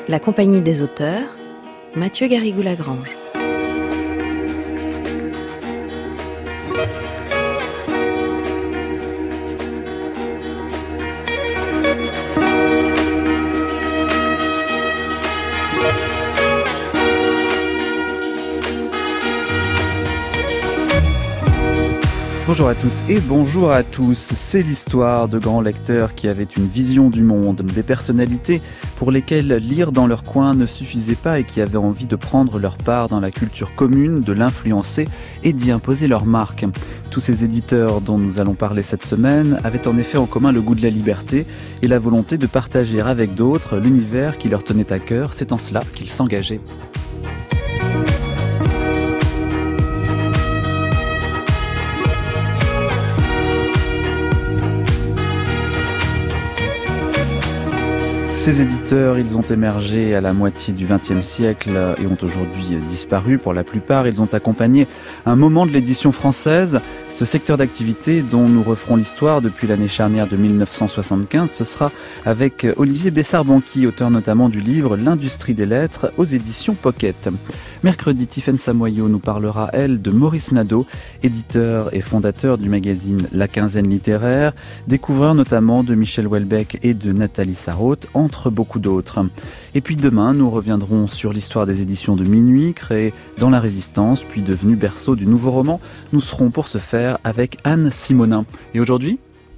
La Compagnie des auteurs, Mathieu Garrigou-Lagrange. Bonjour à toutes et bonjour à tous. C'est l'histoire de grands lecteurs qui avaient une vision du monde, des personnalités pour lesquelles lire dans leur coin ne suffisait pas et qui avaient envie de prendre leur part dans la culture commune, de l'influencer et d'y imposer leur marque. Tous ces éditeurs dont nous allons parler cette semaine avaient en effet en commun le goût de la liberté et la volonté de partager avec d'autres l'univers qui leur tenait à cœur. C'est en cela qu'ils s'engageaient. Ces éditeurs, ils ont émergé à la moitié du XXe siècle et ont aujourd'hui disparu pour la plupart. Ils ont accompagné un moment de l'édition française. Ce secteur d'activité dont nous referons l'histoire depuis l'année charnière de 1975, ce sera avec Olivier Bessard-Banqui, auteur notamment du livre L'industrie des lettres aux éditions Pocket. Mercredi, Tiffaine Samoyau nous parlera, elle, de Maurice Nadeau, éditeur et fondateur du magazine La Quinzaine littéraire, découvreur notamment de Michel Houellebecq et de Nathalie Sarraute, entre beaucoup d'autres. Et puis demain, nous reviendrons sur l'histoire des éditions de Minuit, créées dans la Résistance, puis devenues berceau du nouveau roman. Nous serons pour ce faire avec Anne Simonin. Et aujourd'hui ?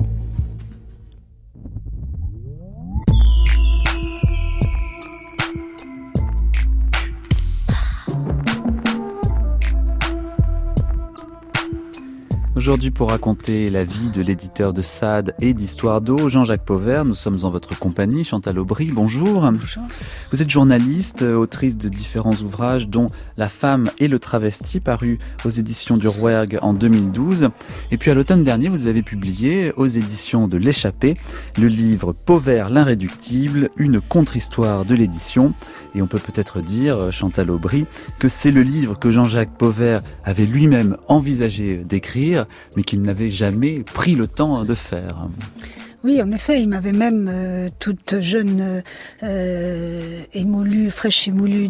Aujourd'hui, pour raconter la vie de l'éditeur de Sade et d'Histoire d'eau, Jean-Jacques Pauvert, nous sommes en votre compagnie. Chantal Aubry, bonjour. Bonjour. Vous êtes journaliste, autrice de différents ouvrages, dont La femme et le travesti, paru aux éditions du Rouergue en 2012. Et puis à l'automne dernier, vous avez publié aux éditions de L'Échappée le livre Pauvert l'Irréductible, une contre-histoire de l'édition. Et on peut peut-être dire, Chantal Aubry, que c'est le livre que Jean-Jacques Pauvert avait lui-même envisagé d'écrire, mais qu'il n'avait jamais pris le temps de faire. Oui, en effet, il m'avait même, toute jeune, fraîche émoulue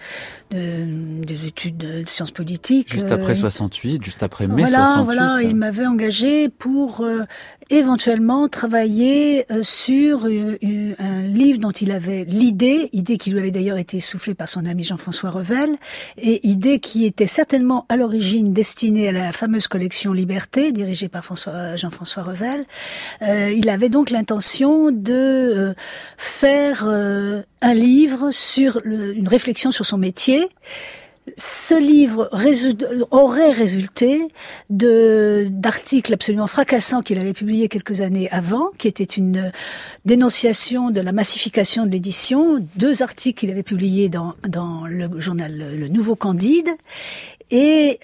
des études de sciences politiques. Juste après 68, juste après mai 68. Voilà, il m'avait engagé pour éventuellement travailler sur un livre dont il avait idée qui lui avait d'ailleurs été soufflée par son ami Jean-François Revel, et idée qui était certainement à l'origine destinée à la fameuse collection Liberté, dirigée par Jean-François Revel. Il avait donc l'intention de faire un livre sur une réflexion sur son métier. Ce livre aurait résulté d'articles absolument fracassants qu'il avait publiés quelques années avant, qui étaient une dénonciation de la massification de l'édition, 2 articles qu'il avait publiés dans le journal Le Nouveau Candide, et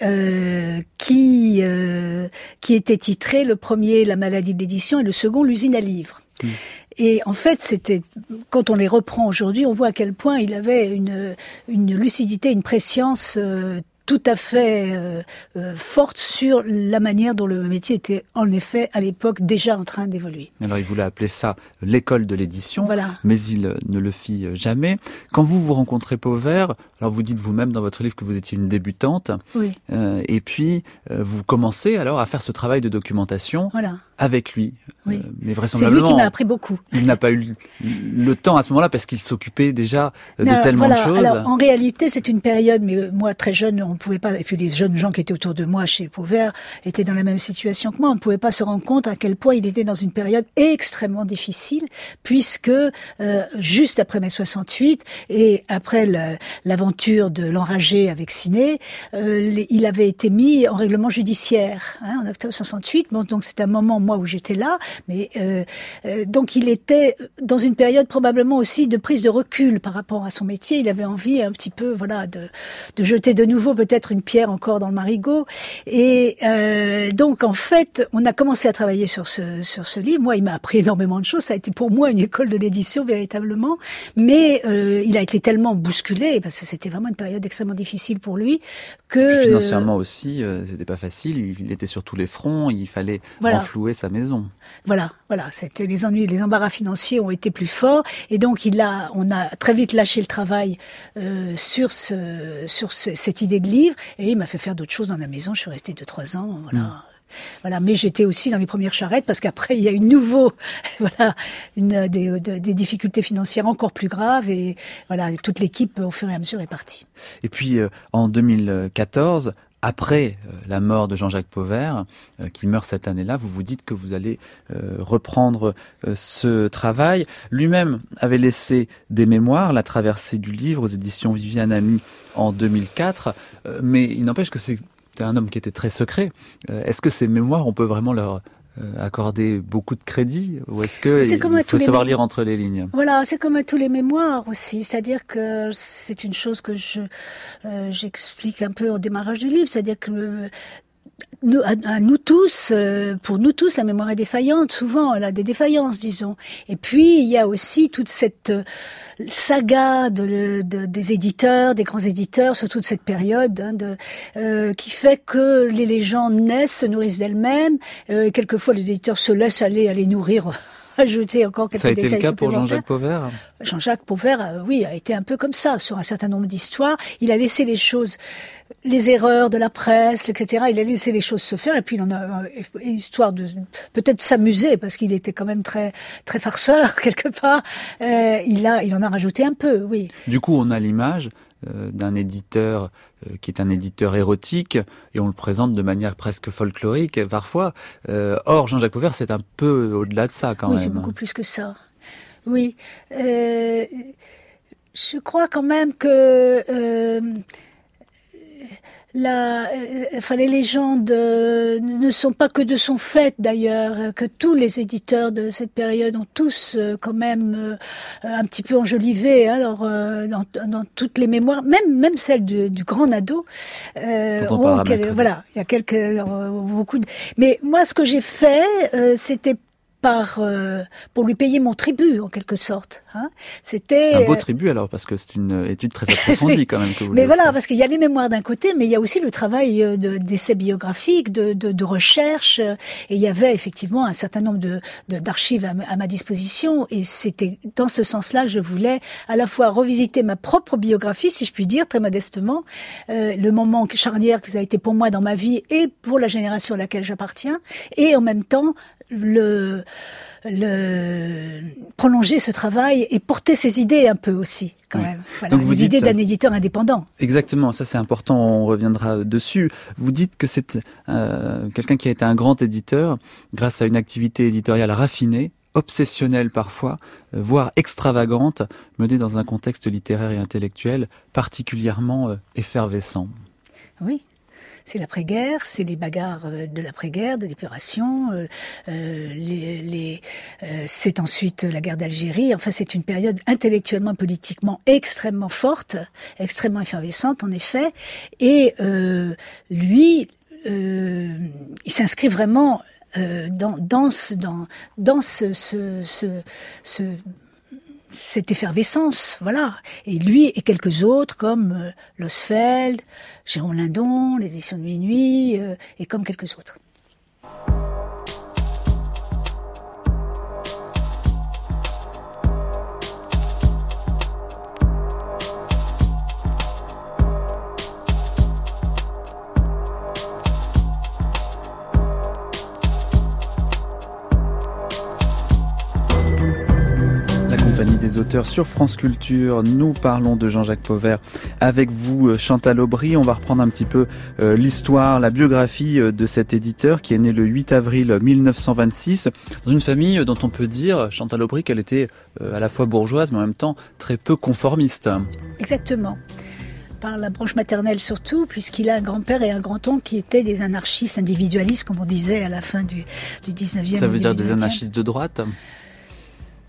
qui était titré, le premier La maladie de l'édition et le second L'usine à livres. Et en fait, quand on les reprend aujourd'hui, on voit à quel point il avait une lucidité, une prescience tout à fait forte sur la manière dont le métier était en effet à l'époque déjà en train d'évoluer. Alors il voulait appeler ça l'école de l'édition, voilà. Mais il ne le fit jamais. Quand vous rencontrez Pauvert, alors vous dites vous-même dans votre livre que vous étiez une débutante, oui. Et puis vous commencez alors à faire ce travail de documentation. Voilà. Avec lui, oui. Mais vraisemblablement. C'est lui qui m'a appris beaucoup. Il n'a pas eu le temps à ce moment-là parce qu'il s'occupait déjà de tellement de choses. Alors en réalité, c'est une période, mais moi très jeune, on pouvait pas. Et puis les jeunes gens qui étaient autour de moi chez Pauvert étaient dans la même situation que moi. On ne pouvait pas se rendre compte à quel point il était dans une période extrêmement difficile, puisque juste après mai 68 et après l'aventure de l'enragé avec Ciné, il avait été mis en règlement judiciaire en octobre 68. Bon, donc c'est un moment où j'étais là, mais donc il était dans une période probablement aussi de prise de recul par rapport à son métier. Il avait envie un petit peu, de jeter de nouveau peut-être une pierre encore dans le marigot. Et donc en fait, on a commencé à travailler sur ce livre. Moi, il m'a appris énormément de choses. Ça a été pour moi une école de l'édition véritablement. Mais il a été tellement bousculé parce que c'était vraiment une période extrêmement difficile pour lui que puis financièrement aussi, c'était pas facile. Il était sur tous les fronts. Il fallait renflouer sa maison. Voilà. C'était les ennuis, les embarras financiers ont été plus forts et donc on a très vite lâché le travail sur cette idée de livre et il m'a fait faire d'autres choses dans la maison. Je suis restée 2-3 ans, Voilà, mais j'étais aussi dans les premières charrettes parce qu'après il y a eu des difficultés financières encore plus graves et toute l'équipe au fur et à mesure est partie. Et puis en 2014. Après la mort de Jean-Jacques Pauvert, qui meurt cette année-là, vous vous dites que vous allez reprendre ce travail. Lui-même avait laissé des mémoires, La traversée du livre, aux éditions Viviane Ami en 2004. Mais il n'empêche que c'était un homme qui était très secret. Est-ce que ces mémoires, on peut vraiment leur accorder beaucoup de crédit ou est-ce qu'il faut savoir lire entre les lignes? Voilà, c'est comme à tous les mémoires aussi, c'est-à-dire que c'est une chose que j'explique un peu au démarrage du livre, c'est-à-dire que pour nous tous, la mémoire est défaillante. Souvent, elle a des défaillances, disons. Et puis, il y a aussi toute cette saga des éditeurs, des grands éditeurs, sur toute cette période, qui fait que les légendes naissent, se nourrissent d'elles-mêmes. Quelquefois, les éditeurs se laissent aller les nourrir. Ajouter encore quelques détails. Ça a été le cas pour Jean-Jacques Pauvert? Jean-Jacques Pauvert, a été un peu comme ça sur un certain nombre d'histoires. Il a laissé les choses, les erreurs de la presse, etc. Il a laissé les choses se faire et puis il en a histoire de peut-être s'amuser parce qu'il était quand même très très farceur quelque part. Il en a rajouté un peu, oui. Du coup, on a l'image d'un éditeur qui est un éditeur érotique et on le présente de manière presque folklorique parfois. Or, Jean-Jacques Pauvert, c'est un peu au-delà de ça quand même. Oui, c'est beaucoup plus que ça. Oui. Je crois quand même que les légendes ne sont pas que de son fait d'ailleurs, que tous les éditeurs de cette période ont tous quand même un petit peu enjolivé dans toutes les mémoires, même celle du grand Nadeau. Il y a beaucoup de... Mais moi, ce que j'ai fait, c'était pour lui payer mon tribut en quelque sorte. C'était un beau tribut alors parce que c'est une étude très approfondie quand même que vous. Mais voilà, parce qu'il y a les mémoires d'un côté, mais il y a aussi le travail d'essais biographiques, de recherche, et il y avait effectivement un certain nombre d'archives à ma disposition, et c'était dans ce sens-là que je voulais à la fois revisiter ma propre biographie, si je puis dire très modestement, le moment charnière que ça a été pour moi dans ma vie et pour la génération à laquelle j'appartiens, et en même temps prolonger ce travail et porter ses idées un peu aussi, quand même. Voilà, donc les idées d'un éditeur indépendant. Exactement, ça c'est important, on reviendra dessus. Vous dites que c'est quelqu'un qui a été un grand éditeur grâce à une activité éditoriale raffinée, obsessionnelle parfois, voire extravagante, menée dans un contexte littéraire et intellectuel particulièrement effervescent. Oui. C'est l'après-guerre, c'est les bagarres de l'après-guerre, de l'épuration, c'est ensuite la guerre d'Algérie. Enfin, c'est une période intellectuellement, politiquement extrêmement forte, extrêmement effervescente en effet. Et lui, il s'inscrit vraiment dans cette effervescence, voilà. Et lui et quelques autres comme Losfeld, Jérôme Lindon, les éditions de Minuit, et comme quelques autres. Des auteurs sur France Culture. Nous parlons de Jean-Jacques Pauvert avec vous, Chantal Aubry. On va reprendre un petit peu l'histoire, la biographie de cet éditeur qui est né le 8 avril 1926 dans une famille dont on peut dire, Chantal Aubry, qu'elle était à la fois bourgeoise mais en même temps très peu conformiste. Exactement. Par la branche maternelle surtout, puisqu'il a un grand-père et un grand-oncle qui étaient des anarchistes individualistes, comme on disait à la fin du 19e. Ça veut dire des anarchistes de droite ?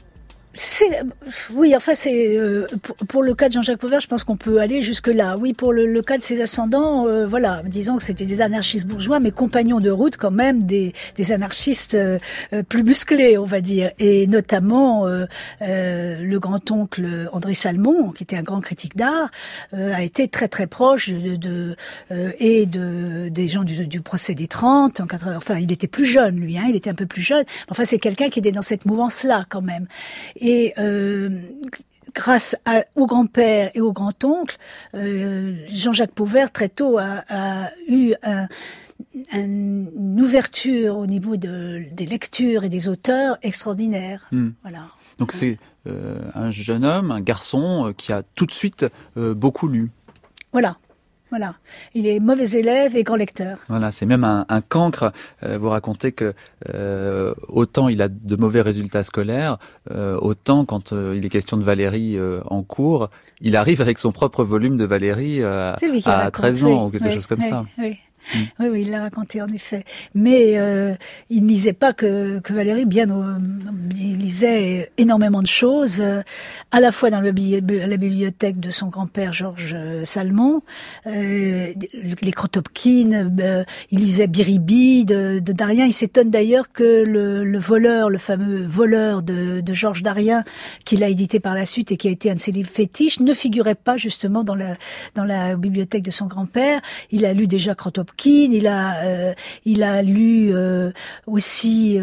Oui, enfin, pour le cas de Jean-Jacques Pauvert, je pense qu'on peut aller jusque-là. Oui, pour le cas de ses ascendants, voilà, disons que c'était des anarchistes bourgeois, mais compagnons de route quand même des anarchistes plus musclés, on va dire. Et notamment, le grand-oncle André Salmon, qui était un grand critique d'art, a été très très proche des gens du procès des 30. Enfin, il était plus jeune, lui, il était un peu plus jeune. Enfin, c'est quelqu'un qui était dans cette mouvance-là, quand même. Et grâce au grand-père et au grand-oncle, Jean-Jacques Pauvert, très tôt, a eu une ouverture au niveau des lectures et des auteurs extraordinaire. Voilà. Donc c'est un jeune homme, un garçon qui a tout de suite beaucoup lu. Voilà. Il est mauvais élève et grand lecteur. Voilà, c'est même un cancre. Vous racontez que autant il a de mauvais résultats scolaires, autant quand il est question de Valérie en cours, il arrive avec son propre volume de Valérie à 13 ans ou quelque chose comme ça. Oui, il l'a raconté en effet. Mais il ne lisait pas que Valérie, il lisait énormément de choses, à la fois dans la bibliothèque de son grand-père Georges Salmon, les Kropotkin, il lisait Biribi de Darien. Il s'étonne d'ailleurs que le fameux voleur de Georges Darien, qu'il a édité par la suite et qui a été un de ses livres fétiches, ne figurait pas justement dans la bibliothèque de son grand-père. Il a lu déjà Kropotkin. Il a lu aussi,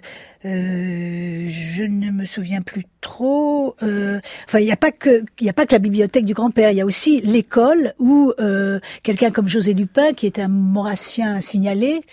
je ne me souviens plus trop. Enfin, il n'y a pas que la bibliothèque du grand-père. Il y a aussi l'école où quelqu'un comme José Lupin, qui est un maurassien signalé,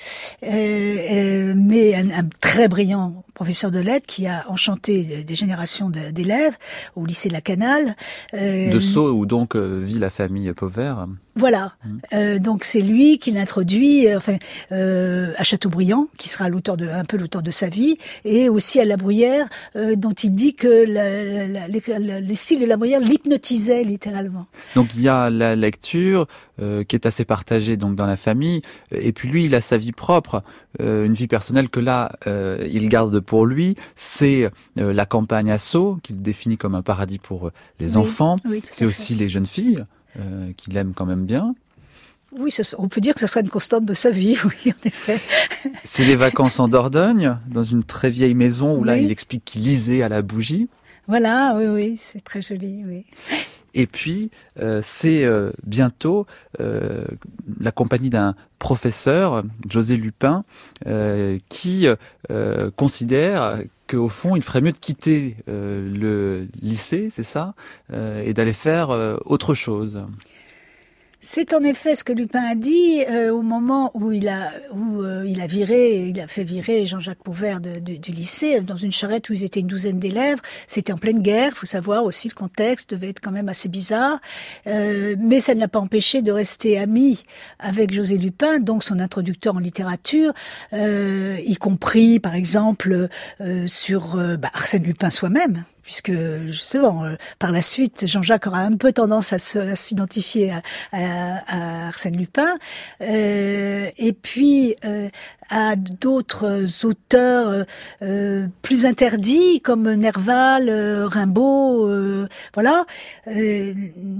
mais un très brillant professeur de lettres qui a enchanté des générations d'élèves au lycée La Canale. De Sceaux, où donc vit la famille Pauvert. Voilà. Donc c'est lui qui l'introduit à Chateaubriand, qui sera un peu l'auteur de sa vie, et aussi à La Bruyère, dont il dit que les styles de La Bruyère l'hypnotisaient littéralement. Donc il y a la lecture qui est assez partagée donc dans la famille, et puis lui il a sa vie propre, une vie personnelle que là il garde pour lui. C'est la campagne à Sceaux qu'il définit comme un paradis pour les enfants. Oui, c'est aussi les jeunes filles qu'il aime quand même bien. Oui, on peut dire que ça sera une constante de sa vie, oui, en effet. C'est les vacances en Dordogne, dans une très vieille maison où là il explique qu'il lisait à la bougie. Voilà, oui, c'est très joli, oui. Et puis, c'est bientôt la compagnie d'un professeur, José Lupin, qui considère qu'au fond, il ferait mieux de quitter le lycée, c'est ça, et d'aller faire autre chose. C'est en effet ce que Lupin a dit au moment où il a fait virer Jean-Jacques Pauvert du lycée dans une charrette où ils étaient une douzaine d'élèves. C'était en pleine guerre, faut savoir aussi le contexte devait être quand même assez bizarre, mais ça ne l'a pas empêché de rester ami avec José Lupin, donc son introducteur en littérature, y compris par exemple sur Arsène Lupin soi-même. Puisque justement, par la suite, Jean-Jacques aura un peu tendance à s'identifier à Arsène Lupin, et puis à d'autres auteurs plus interdits comme Nerval, Rimbaud, voilà. Et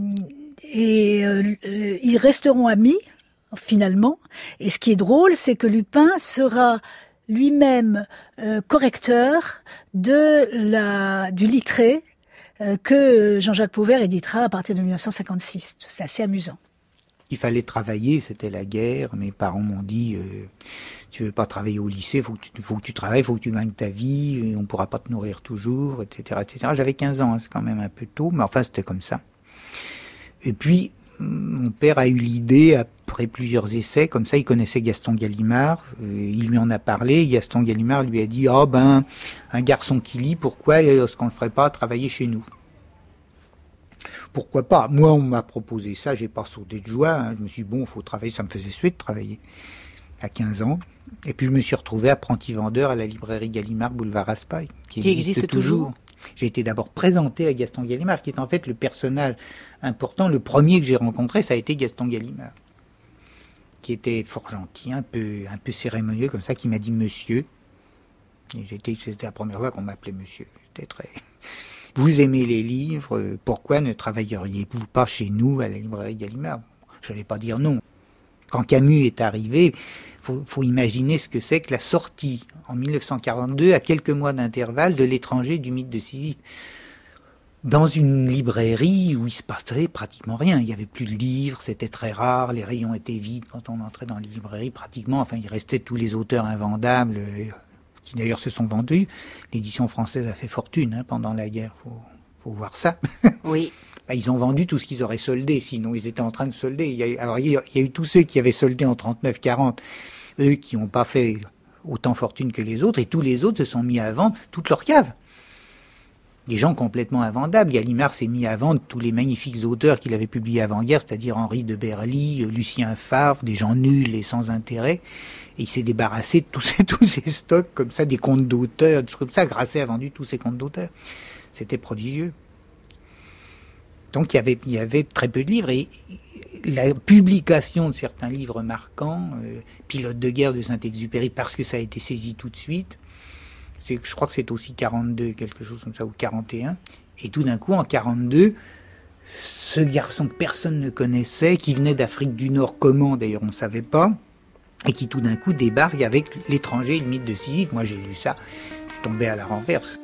ils resteront amis finalement. Et ce qui est drôle, c'est que Lupin sera lui-même correcteur du Littré que Jean-Jacques Pauvert éditera à partir de 1956. C'est assez amusant. Il fallait travailler, c'était la guerre. Mes parents m'ont dit tu veux pas travailler au lycée, faut que tu travailles, faut que tu gagnes ta vie, et on pourra pas te nourrir toujours, etc., etc. J'avais 15 ans, c'est quand même un peu tôt, mais enfin c'était comme ça. Et puis mon père a eu l'idée, après plusieurs essais, comme ça, il connaissait Gaston Gallimard, il lui en a parlé, Gaston Gallimard lui a dit « un garçon qui lit, pourquoi est-ce qu'on le ferait pas travailler chez nous ?» Pourquoi pas? Moi, on m'a proposé ça, j'ai pas sauté de joie, je me suis dit « bon, faut travailler », ça me faisait suer de travailler à 15 ans. Et puis je me suis retrouvé apprenti vendeur à la librairie Gallimard, boulevard Raspail, qui existe toujours. J'ai été d'abord présenté à Gaston Gallimard, qui est en fait le personnage important. Le premier que j'ai rencontré, ça a été Gaston Gallimard, qui était fort gentil, un peu cérémonieux comme ça, qui m'a dit monsieur. Et c'était la première fois qu'on m'appelait monsieur. J'étais très... vous aimez les livres, pourquoi ne travailleriez-vous pas chez nous à la librairie Gallimard? Je n'allais pas dire non. Quand Camus est arrivé, faut imaginer ce que c'est que la sortie en 1942, à quelques mois d'intervalle, de L'étranger du mythe de Sisyphe. Dans une librairie où il se passait pratiquement rien. Il n'y avait plus de livres, c'était très rare, les rayons étaient vides quand on entrait dans les librairies pratiquement. Enfin, il restait tous les auteurs invendables, qui d'ailleurs se sont vendus. L'édition française a fait fortune pendant la guerre, faut voir ça. Oui. Ils ont vendu tout ce qu'ils auraient soldé, sinon ils étaient en train de solder. Il y a eu tous ceux qui avaient soldé en 39-40, eux qui n'ont pas fait autant fortune que les autres, et tous les autres se sont mis à vendre toute leur cave. Des gens complètement invendables. Gallimard s'est mis à vendre tous les magnifiques auteurs qu'il avait publiés avant-guerre, c'est-à-dire Henri de Berly, Lucien Favre, des gens nuls et sans intérêt. Et il s'est débarrassé de tous ces stocks comme ça, des comptes d'auteurs, des trucs comme ça. Grasset a vendu tous ses comptes d'auteurs. C'était prodigieux. Donc il y avait très peu de livres, et la publication de certains livres marquants, Pilote de guerre de Saint-Exupéry, parce que ça a été saisi tout de suite, je crois que c'est aussi 42, quelque chose comme ça, ou 41, et tout d'un coup, en 42, ce garçon que personne ne connaissait, qui venait d'Afrique du Nord, comment d'ailleurs on ne savait pas, et qui tout d'un coup débarque avec L'étranger et le mythe de Sisyphe. Moi j'ai lu ça, je suis tombé à la renverse.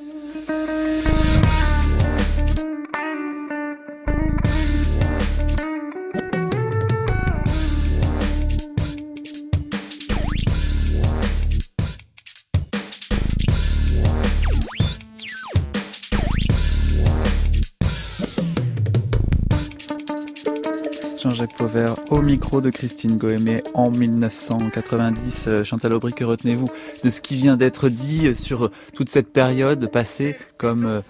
Jean-Jacques Pauvert au micro de Christine Goëmé en 1990. Chantal Aubry, que retenez-vous de ce qui vient d'être dit sur toute cette période passée comme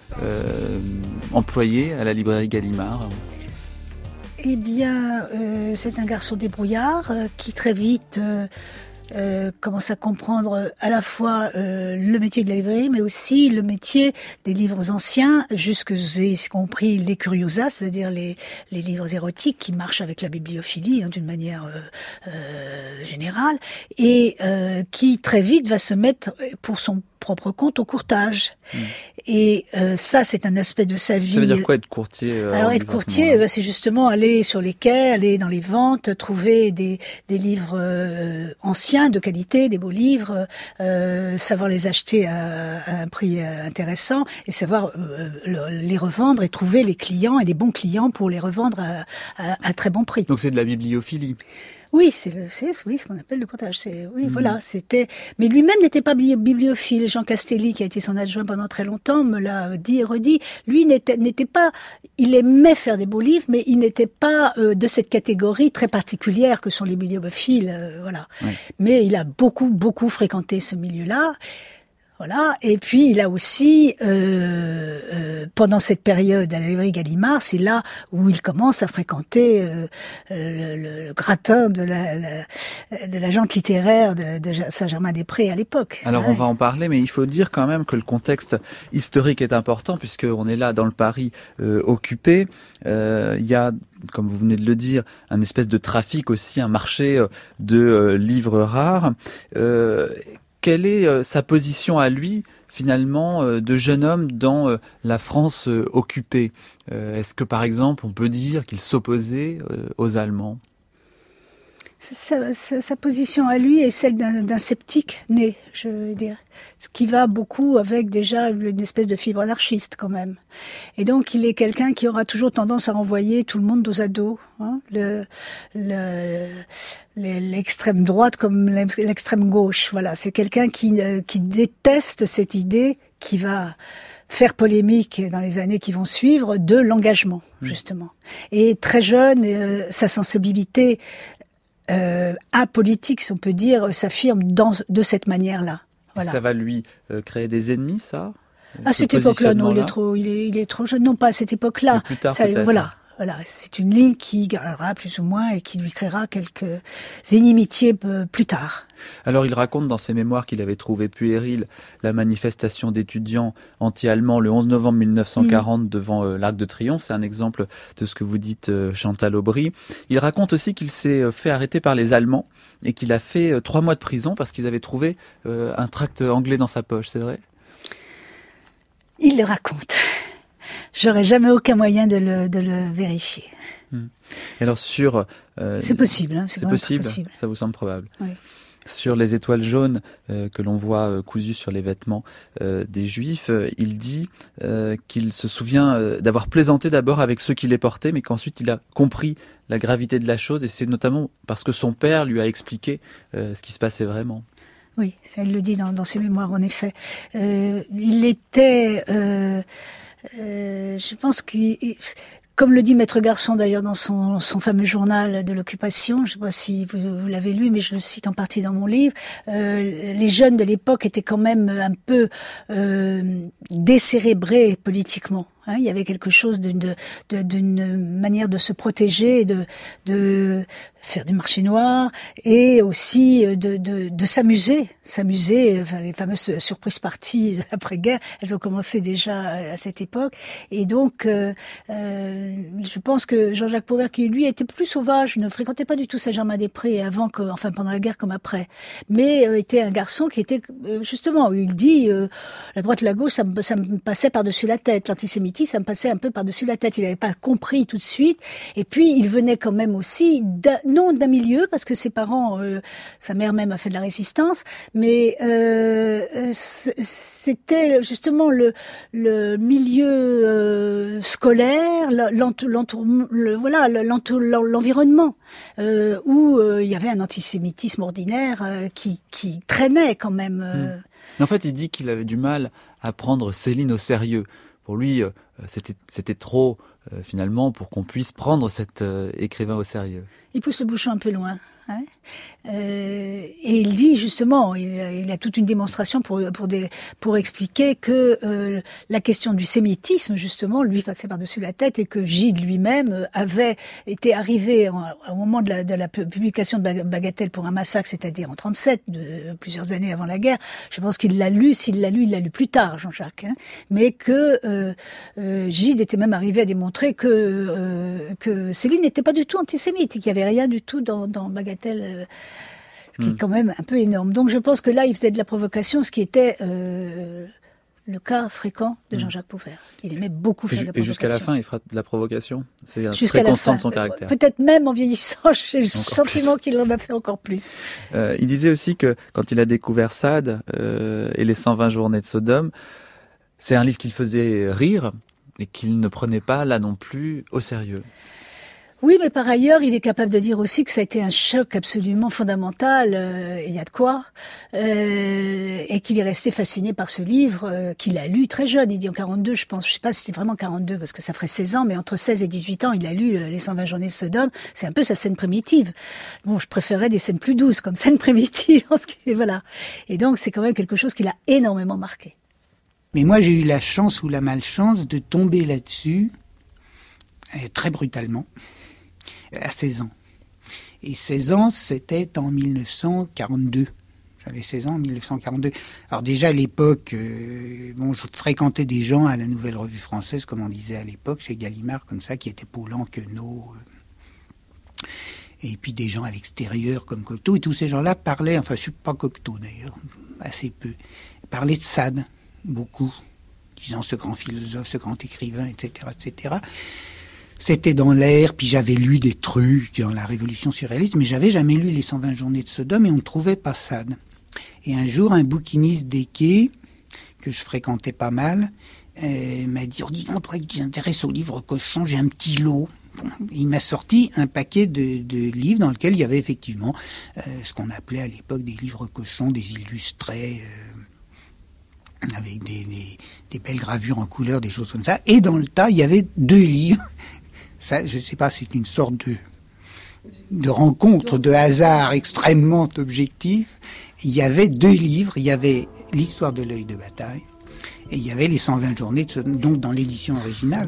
employé à la librairie Gallimard? Eh bien, c'est un garçon débrouillard qui très vite commence à comprendre à la fois le métier de la librairie, mais aussi le métier des livres anciens, jusque j'ai compris les curiosas, c'est-à-dire les livres érotiques qui marchent avec la bibliophilie d'une manière générale, et qui très vite va se mettre pour son propre compte au courtage. Et ça, c'est un aspect de sa vie. Ça veut dire quoi être courtier? Alors être courtier, c'est justement aller sur les quais, aller dans les ventes, trouver des livres anciens, de qualité, des beaux livres, savoir les acheter à un prix intéressant et savoir les revendre et trouver les clients et les bons clients pour les revendre à très bon prix. Donc c'est de la bibliophilie. Oui, c'est ce qu'on appelle le courtage. Voilà, c'était. Mais lui-même n'était pas bibliophile. Jean Castelli, qui a été son adjoint pendant très longtemps, me l'a dit et redit. Lui n'était pas. Il aimait faire des beaux livres, mais il n'était pas de cette catégorie très particulière que sont les bibliophiles. Voilà. Ouais. Mais il a beaucoup fréquenté ce milieu-là. Voilà. Et puis il a aussi, pendant cette période à la librairie Gallimard, c'est là où il commence à fréquenter le gratin de la gente littéraire de Saint-Germain-des-Prés à l'époque. Alors on va en parler, mais il faut dire quand même que le contexte historique est important, puisqu'on est là dans le Paris occupé. Il y a, comme vous venez de le dire, un espèce de trafic aussi, un marché de livres rares. Quelle est sa position à lui, finalement, de jeune homme dans la France occupée? Est-ce que, par exemple, on peut dire qu'il s'opposait aux Allemands? Sa position à lui est celle d'un sceptique né, je veux dire. Ce qui va beaucoup avec déjà une espèce de fibre anarchiste quand même. Et donc il est quelqu'un qui aura toujours tendance à renvoyer tout le monde dos à dos. L'extrême droite comme l'extrême gauche. Voilà, c'est quelqu'un qui déteste cette idée qui va faire polémique dans les années qui vont suivre de l'engagement, justement. Et très jeune, sa sensibilité apolitique, si on peut dire, s'affirme de cette manière-là. Voilà. Ça va lui créer des ennemis, ça? À cette époque-là, non, il est trop jeune. Non, pas à cette époque-là. Mais plus tard, peut-être. Voilà, c'est une ligne qui garera plus ou moins et qui lui créera quelques inimitiés plus tard. Alors il raconte dans ses mémoires qu'il avait trouvé puéril la manifestation d'étudiants anti-allemands le 11 novembre 1940 devant l'Arc de Triomphe. C'est un exemple de ce que vous dites, Chantal Aubry. Il raconte aussi qu'il s'est fait arrêter par les Allemands et qu'il a fait 3 mois de prison parce qu'ils avaient trouvé un tract anglais dans sa poche, c'est vrai? Il le raconte. j'aurais jamais aucun moyen de le vérifier. Et alors sur... c'est possible, hein, c'est possible, ça vous semble probable. Oui. Sur les étoiles jaunes que l'on voit cousues sur les vêtements des Juifs, il dit qu'il se souvient d'avoir plaisanté d'abord avec ceux qui les portaient, mais qu'ensuite il a compris la gravité de la chose, et c'est notamment parce que son père lui a expliqué ce qui se passait vraiment. Oui, ça il le dit dans ses mémoires, en effet. Il était... je pense qu'il... Comme le dit Maître Garçon d'ailleurs dans son fameux journal de l'occupation, je ne sais pas si vous l'avez lu, mais je le cite en partie dans mon livre, les jeunes de l'époque étaient quand même un peu décérébrés politiquement. Hein, il y avait quelque chose d'une manière de se protéger, de faire du marché noir, et aussi de s'amuser, enfin, les fameuses surprises parties de l'après-guerre, elles ont commencé déjà à cette époque, et donc je pense que Jean-Jacques Pauvert, qui lui était plus sauvage, ne fréquentait pas du tout Saint-Germain-des-Prés pendant la guerre comme après, mais était un garçon qui était justement, il dit la droite et la gauche, ça me passait par-dessus la tête, l'antisémitisme, ça me passait un peu par-dessus la tête. Il n'avait pas compris tout de suite. Et puis, il venait quand même aussi, non d'un milieu, parce que ses parents, sa mère même a fait de la résistance, mais c'était justement le milieu scolaire, l'environnement, où il y avait un antisémitisme ordinaire qui traînait quand même. En fait, il dit qu'il avait du mal à prendre Céline au sérieux. Pour lui, c'était trop, finalement, pour qu'on puisse prendre cet écrivain au sérieux. Il pousse le bouchon un peu loin. Hein, et il dit justement, il a toute une démonstration pour expliquer que la question du sémitisme justement lui passait par-dessus la tête, et que Gide lui-même avait été arrivé au moment de la publication de Bagatelle pour un massacre, c'est-à-dire en 1937, plusieurs années avant la guerre. Je pense qu'il l'a lu, il l'a lu plus tard, Jean-Jacques, hein, mais que Gide était même arrivé à démontrer que Céline n'était pas du tout antisémite et qu'il n'y avait rien du tout dans Bagatelle. Ce qui est quand même un peu énorme. Donc je pense que là, il faisait de la provocation, ce qui était le cas fréquent de Jean-Jacques Pauvert. Il aimait beaucoup faire de la provocation. Et jusqu'à la fin, il fera de la provocation. C'est très constant de son caractère. Peut-être même en vieillissant, j'ai le sentiment qu'il en a fait encore plus. Il disait aussi que quand il a découvert Sade et les 120 journées de Sodome, c'est un livre qu'il faisait rire et qu'il ne prenait pas, là non plus, au sérieux. Oui, mais par ailleurs, il est capable de dire aussi que ça a été un choc absolument fondamental, il y a de quoi, et qu'il est resté fasciné par ce livre, qu'il a lu très jeune, il dit en 42, je sais pas si c'était vraiment 42, parce que ça ferait 16 ans, mais entre 16 et 18 ans, il a lu les 120 journées de Sodome, c'est un peu sa scène primitive. Bon, je préférais des scènes plus douces comme scène primitive, voilà. Et donc, c'est quand même quelque chose qui l'a énormément marqué. Mais moi, j'ai eu la chance ou la malchance de tomber là-dessus, très brutalement, à 16 ans. Et 16 ans, c'était en 1942. J'avais 16 ans en 1942. Alors déjà, à l'époque, je fréquentais des gens à la Nouvelle Revue Française, comme on disait à l'époque, chez Gallimard, comme ça, qui étaient Paulan, Queneau, et puis des gens à l'extérieur, comme Cocteau. Et tous ces gens-là parlaient, enfin, pas Cocteau d'ailleurs, assez peu, parlaient de Sade, beaucoup, disant ce grand philosophe, ce grand écrivain, etc., etc., C'était dans l'air, puis j'avais lu des trucs dans la Révolution surréaliste, mais j'avais jamais lu les 120 journées de Sodome et on ne trouvait pas Sade. Et un jour, un bouquiniste des quais, que je fréquentais pas mal, m'a dit « dis donc, toi qui t'intéresses aux livres cochons, j'ai un petit lot ». Il m'a sorti un paquet de livres dans lequel il y avait effectivement ce qu'on appelait à l'époque des livres cochons, des illustrés, avec des belles gravures en couleur, des choses comme ça. Et dans le tas, il y avait 2 livres. Ça, je ne sais pas, c'est une sorte de rencontre, de hasard extrêmement objectif. Il y avait 2 livres. Il y avait l'histoire de l'œil de bataille et il y avait les 120 journées, donc dans l'édition originale.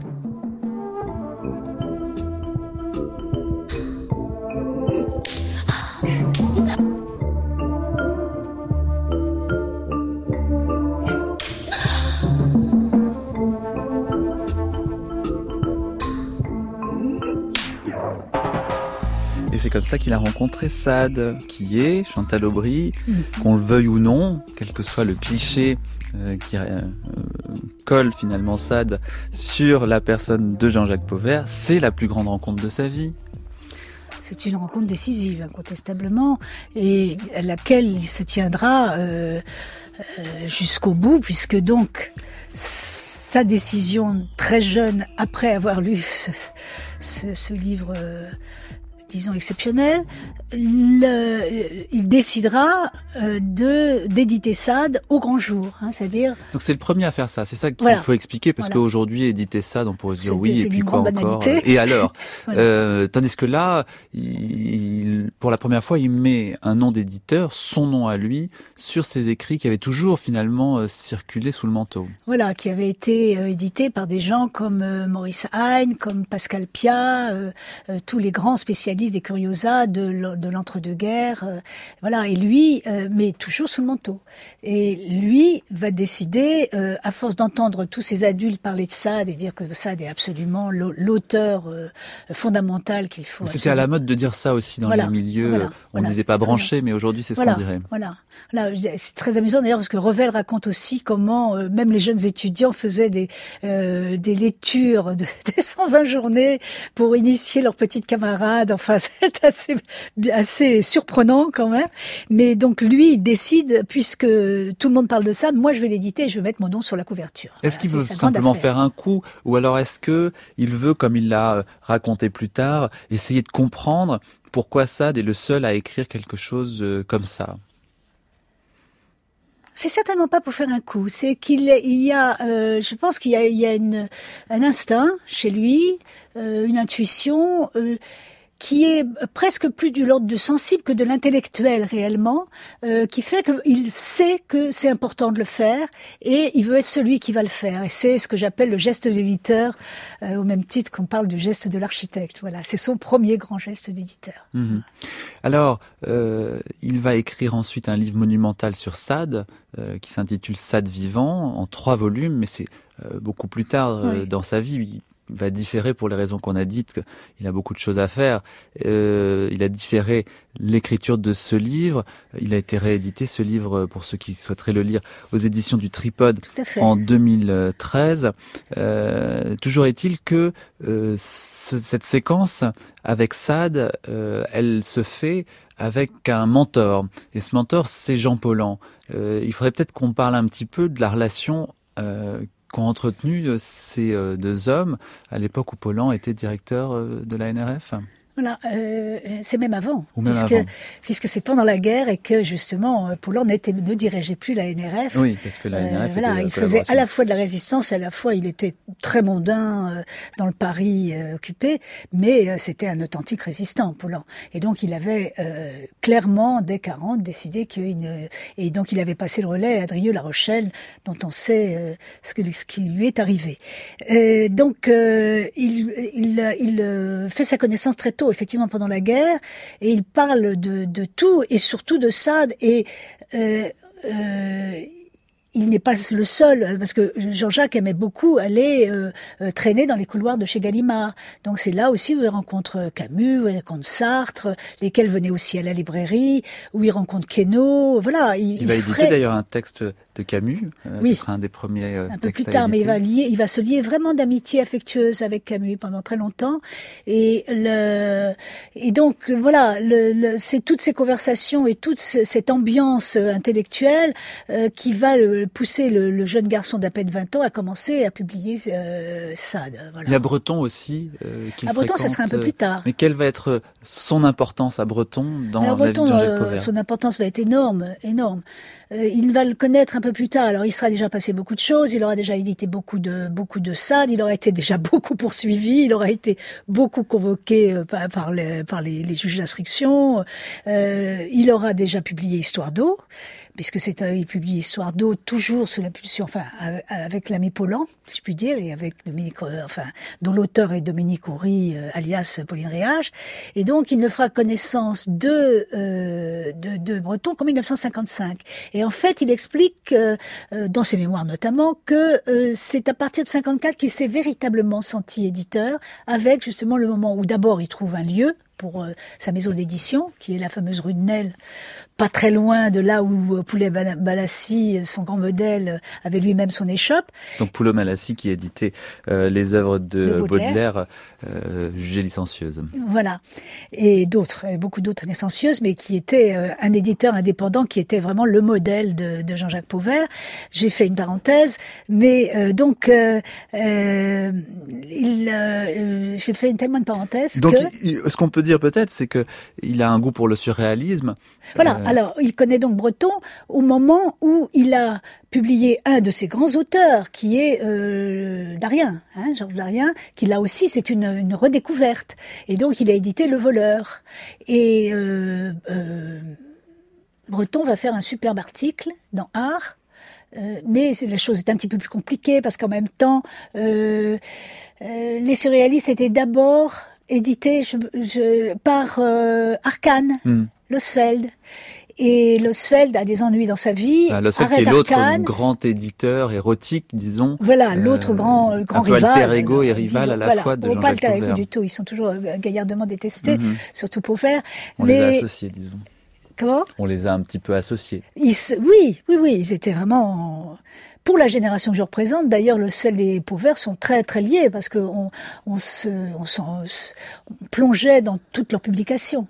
c'est comme ça qu'il a rencontré Sade, qui est Chantal Aubry, qu'on le veuille ou non, quel que soit le cliché qui colle finalement Sade sur la personne de Jean-Jacques Pauvert, c'est la plus grande rencontre de sa vie. C'est une rencontre décisive, incontestablement, et à laquelle il se tiendra jusqu'au bout, puisque donc sa décision très jeune, après avoir lu ce livre, disons exceptionnel, il décidera d'éditer Sade au grand jour, c'est-à-dire. Donc c'est le premier à faire ça. C'est ça qu'il faut expliquer, parce qu'aujourd'hui éditer Sade, on pourrait se dire oui, et puis quoi encore. Et alors, tandis que là, pour la première fois, il met un nom d'éditeur, son nom à lui, sur ses écrits qui avaient toujours finalement circulé sous le manteau. Voilà, qui avaient été édités par des gens comme Maurice Heine, comme Pascal Piat, tous les grands spécialistes des curiosas de l'entre-deux-guerres, voilà. Et lui, mais toujours sous le manteau. Et lui va décider, à force d'entendre tous ces adultes parler de Sade et dire que Sade est absolument l'auteur fondamental qu'il faut. C'était à la mode de dire ça aussi dans les milieux. On ne disait pas branché, mais aujourd'hui c'est ce qu'on dirait. Voilà. Là, c'est très amusant d'ailleurs parce que Revel raconte aussi comment même les jeunes étudiants faisaient des lectures des 120 journées pour initier leurs petites camarades. Enfin, c'est assez surprenant quand même. Mais donc lui, il décide, puisque tout le monde parle de ça, moi je vais l'éditer et je vais mettre mon nom sur la couverture. Est-ce qu'il veut simplement faire un coup, ou alors est-ce que il veut, comme il l'a raconté plus tard, essayer de comprendre pourquoi Sade est le seul à écrire quelque chose comme ça? C'est certainement pas pour faire un coup. C'est je pense qu'il y a un instinct chez lui, une intuition, qui est presque plus de l'ordre du sensible que de l'intellectuel réellement, qui fait qu'il sait que c'est important de le faire et il veut être celui qui va le faire. Et c'est ce que j'appelle le geste de l'éditeur, au même titre qu'on parle du geste de l'architecte. Voilà, c'est son premier grand geste d'éditeur. Mmh. Alors, il va écrire ensuite un livre monumental sur Sade, qui s'intitule Sade vivant, en 3 volumes, mais c'est beaucoup plus tard dans sa vie. Il va différer pour les raisons qu'on a dites. Il a beaucoup de choses à faire. Il a différé l'écriture de ce livre. Il a été réédité, ce livre, pour ceux qui souhaiteraient le lire, aux éditions du Tripode en 2013. Toujours est-il que cette séquence avec Sade, elle se fait avec un mentor. Et ce mentor, c'est Jean Paulhan. Il faudrait peut-être qu'on parle un petit peu de la relation qu'ont entretenu ces 2 hommes à l'époque où Paulhan était directeur de la NRF. Voilà, c'est même avant, puisque c'est pendant la guerre et que justement Paulhan ne dirigeait plus la NRF. Oui, parce que la NRF il faisait à la fois de la résistance et à la fois il était très mondain dans le Paris occupé, mais c'était un authentique résistant, Paulhan. Et donc il avait clairement dès 40 décidé et donc il avait passé le relais à Drieux-La Rochelle, dont on sait ce qui lui est arrivé. Donc il fait sa connaissance très tôt, effectivement pendant la guerre, et il parle de tout et surtout de Sade, et il n'est pas le seul, parce que Jean-Jacques aimait beaucoup aller traîner dans les couloirs de chez Gallimard. Donc c'est là aussi où il rencontre Camus, où il rencontre Sartre, lesquels venaient aussi à la librairie, où il rencontre Queneau. Voilà. Il va éditer d'ailleurs un texte de Camus. Ce sera un des premiers un peu plus tard, mais il va se lier vraiment d'amitié affectueuse avec Camus pendant très longtemps. Et donc voilà, c'est toutes ces conversations et toute cette ambiance intellectuelle qui va pousser le jeune garçon d'à peine 20 ans à commencer à publier Sade. Voilà. Il y a Breton aussi qu'il fréquente. Breton, ça sera un peu plus tard. Mais quelle va être son importance à Breton dans la vie de Jean-Jacques Pauvert? Son importance va être énorme. Il va le connaître un peu plus tard. Alors, il sera déjà passé beaucoup de choses. Il aura déjà édité beaucoup de Sade. Il aura été déjà beaucoup poursuivi. Il aura été beaucoup convoqué par les juges d'instruction. Il aura déjà publié Histoire d'eau, puisque il publie Histoire d'eau toujours sous l'impulsion, avec l'ami Paulhan, si je puis dire, et avec Dominique, dont l'auteur est Dominique Houry, alias Pauline Réage. Et donc, il ne fera connaissance de Breton qu'en 1955. Et en fait, il explique, dans ses mémoires notamment, que c'est à partir de 54 qu'il s'est véritablement senti éditeur, avec justement le moment où d'abord il trouve un lieu pour sa maison d'édition, qui est la fameuse rue de Nesle, pas très loin de là où Poulet-Balassi, son grand modèle, avait lui-même son échoppe. Donc Poulet-Balassi qui éditait les œuvres de Baudelaire jugées licencieuses. Voilà. Et d'autres, beaucoup d'autres licencieuses, mais qui était un éditeur indépendant qui était vraiment le modèle de Jean-Jacques Pauvert. J'ai fait une parenthèse, mais j'ai fait tellement de parenthèses donc, que... ce qu'on peut dire peut-être, c'est que il a un goût pour le surréalisme. Voilà. Alors, il connaît donc Breton au moment où il a publié un de ses grands auteurs, qui est Darien, Georges Darien, qui là aussi c'est une redécouverte. Et donc il a édité Le Voleur. Et Breton va faire un superbe article dans Art, mais la chose est un petit peu plus compliquée parce qu'en même temps, les surréalistes étaient d'abord édités par Arcane, Losfeld. Et Losfeld a des ennuis dans sa vie. Losfeld qui est l'autre grand éditeur érotique, disons. Voilà, l'autre grand rival. Un peu alter ego et rival à la fois de Jean-Jacques Pauvert. Pas alter ego du tout, ils sont toujours gaillardement détestés, surtout Pauvert. On les a associés, disons. Comment ? On les a un petit peu associés. Oui, ils étaient vraiment... Pour la génération que je représente, d'ailleurs, Losfeld et Pauvert sont très très liés parce que on plongeait dans toutes leurs publications.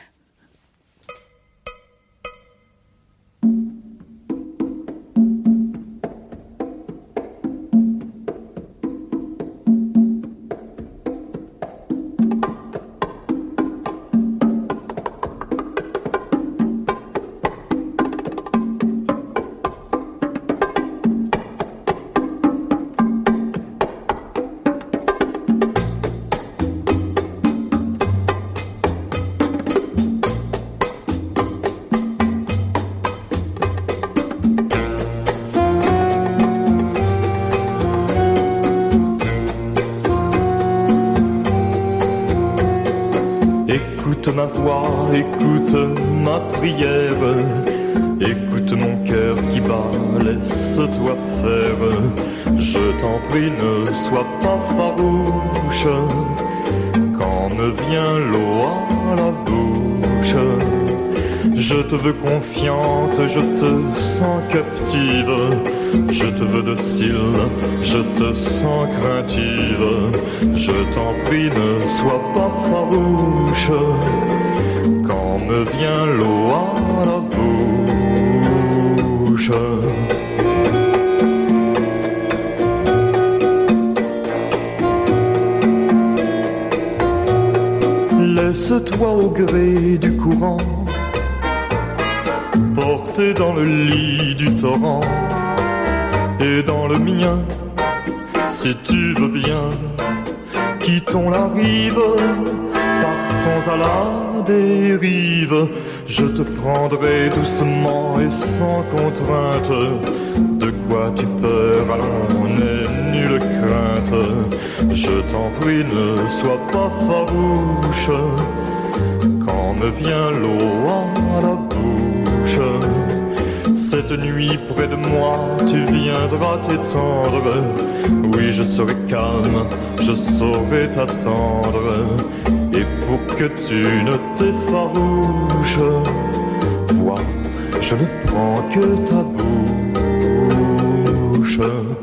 Écoute ma voix, écoute ma prière, écoute mon cœur qui bat, laisse-toi faire. Je t'en prie, ne sois pas farouche, quand me vient l'eau à la bouche. Je te veux confiante, je te sens captive, je te veux docile, je te sens craintive. Je t'en prie, ne sois pas farouche, quand me vient l'eau à la bouche. Laisse-toi au gré du courant, porté dans le lit du torrent, et dans le mien, si tu veux bien, quittons la rive, partons à la dérive. Je te prendrai doucement et sans contrainte, de quoi tu peur, allons, n'aie nulle crainte. Je t'en prie, ne sois pas farouche, quand me vient l'eau à la bouche. Cette nuit près de moi, tu viendras t'étendre. Oui, je serai calme, je saurai t'attendre. Et pour que tu ne t'effarouches, vois, je ne prends que ta bouche.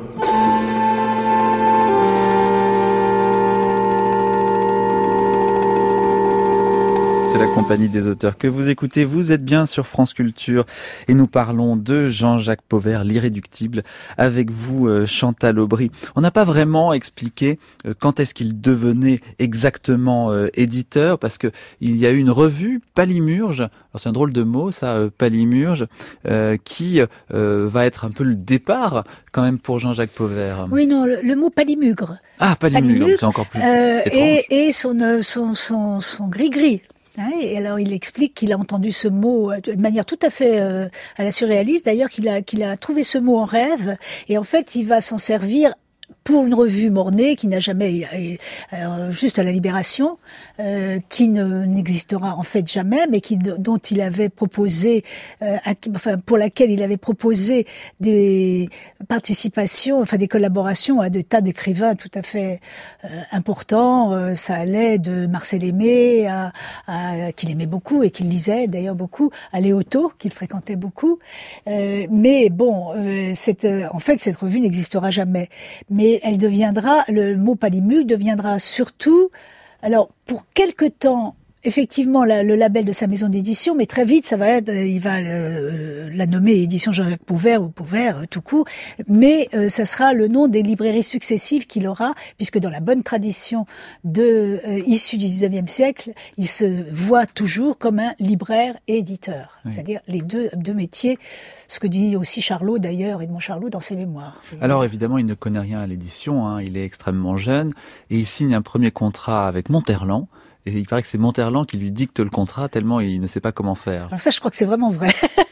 C'est la compagnie des auteurs que vous écoutez. Vous êtes bien sur France Culture et nous parlons de Jean-Jacques Pauvert, l'irréductible, avec vous Chantal Aubry. On n'a pas vraiment expliqué quand est-ce qu'il devenait exactement éditeur, parce que il y a eu une revue, Palimurge, alors c'est un drôle de mot ça, Palimurge, qui va être un peu le départ quand même pour Jean-Jacques Pauvert. Oui, non, le mot palimugre. Ah, palimugre, c'est encore plus étrange. Et son gris-gris. Et alors il explique qu'il a entendu ce mot de manière tout à fait à la surréaliste, d'ailleurs qu'il a trouvé ce mot en rêve, et en fait il va s'en servir pour une revue Mornay qui n'a jamais, juste à la Libération, qui n'existera en fait jamais, mais dont il avait proposé, pour laquelle il avait proposé des participations, des collaborations à des tas d'écrivains tout à fait importants. Ça allait de Marcel Aimé, qu'il aimait beaucoup et qu'il lisait d'ailleurs beaucoup, à Léoto, qu'il fréquentait beaucoup. Mais bon, en fait, cette revue n'existera jamais. Mais elle deviendra, le mot Palimu deviendra surtout, alors pour quelque temps, effectivement le label de sa maison d'édition, mais très vite il va la nommer édition Jean-Jacques Pouvert ou Pouvert tout court, mais ça sera le nom des librairies successives qu'il aura, puisque dans la bonne tradition issue du XIXe siècle, il se voit toujours comme un libraire et éditeur, c'est-à-dire les deux métiers, ce que dit aussi Charlot d'ailleurs, Edmond Charlot dans ses mémoires. Alors évidemment, il ne connaît rien à l'édition, il est extrêmement jeune, et il signe un premier contrat avec Monterland. Et il paraît que c'est Monterland qui lui dicte le contrat tellement il ne sait pas comment faire. Alors ça, je crois que c'est vraiment vrai.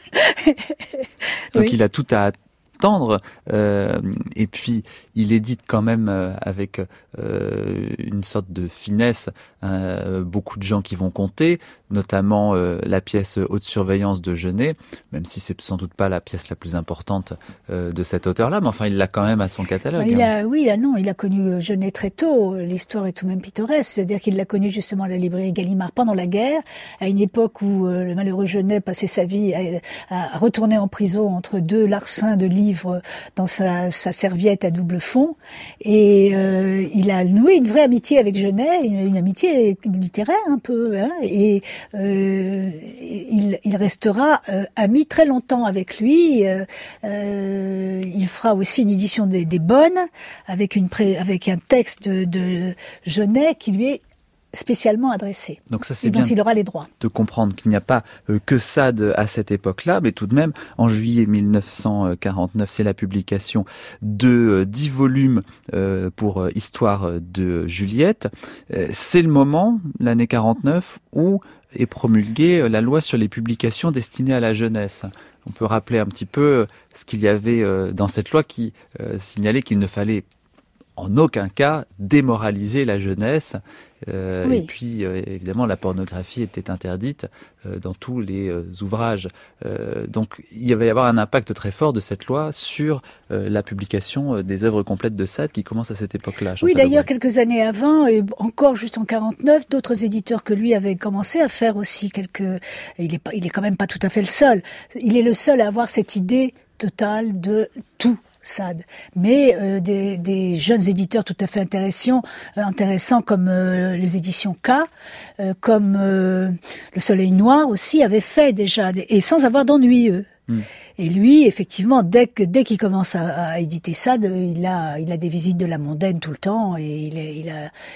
Donc il a tout à attendre. Et puis il édite quand même avec une sorte de finesse beaucoup de gens qui vont compter, notamment la pièce Haute Surveillance de Genet, même si c'est sans doute pas la pièce la plus importante de cet auteur-là, mais enfin il l'a quand même à son catalogue. Il a connu Genet très tôt. L'histoire est tout de même pittoresque, c'est-à-dire qu'il l'a connu justement à la librairie Gallimard pendant la guerre, à une époque où le malheureux Genet passait sa vie à retourner en prison entre deux larcins de livres dans sa serviette à double fond, et il a noué une vraie amitié avec Genet, une amitié littéraire un peu, et il restera ami très longtemps avec lui. Il fera aussi une édition des Bonnes avec un texte de Genet qui lui est spécialement adressé. Donc ça, c'est dont bien il aura les droits. De comprendre qu'il n'y a pas que Sade à cette époque-là, mais tout de même, en juillet 1949, c'est la publication de 10 volumes pour Histoire de Juliette. C'est le moment, l'année 49, où est promulguée la loi sur les publications destinées à la jeunesse. On peut rappeler un petit peu ce qu'il y avait dans cette loi qui signalait qu'il ne fallait en aucun cas démoraliser la jeunesse. Oui. Et puis, évidemment, la pornographie était interdite dans tous les ouvrages. Donc, il va y avoir un impact très fort de cette loi sur la publication des œuvres complètes de Sade qui commence à cette époque-là. Oui, d'ailleurs, quelques années avant, et encore juste en 49, d'autres éditeurs que lui avaient commencé à faire aussi quelques... Il est quand même pas tout à fait le seul. Il est le seul à avoir cette idée totale de tout. Sade, mais des jeunes éditeurs tout à fait intéressants comme les éditions K, comme Le Soleil Noir aussi, avaient fait déjà, et sans avoir d'ennui, eux. Et lui, effectivement, dès qu'il commence à éditer Sade, il a des visites de la mondaine tout le temps, et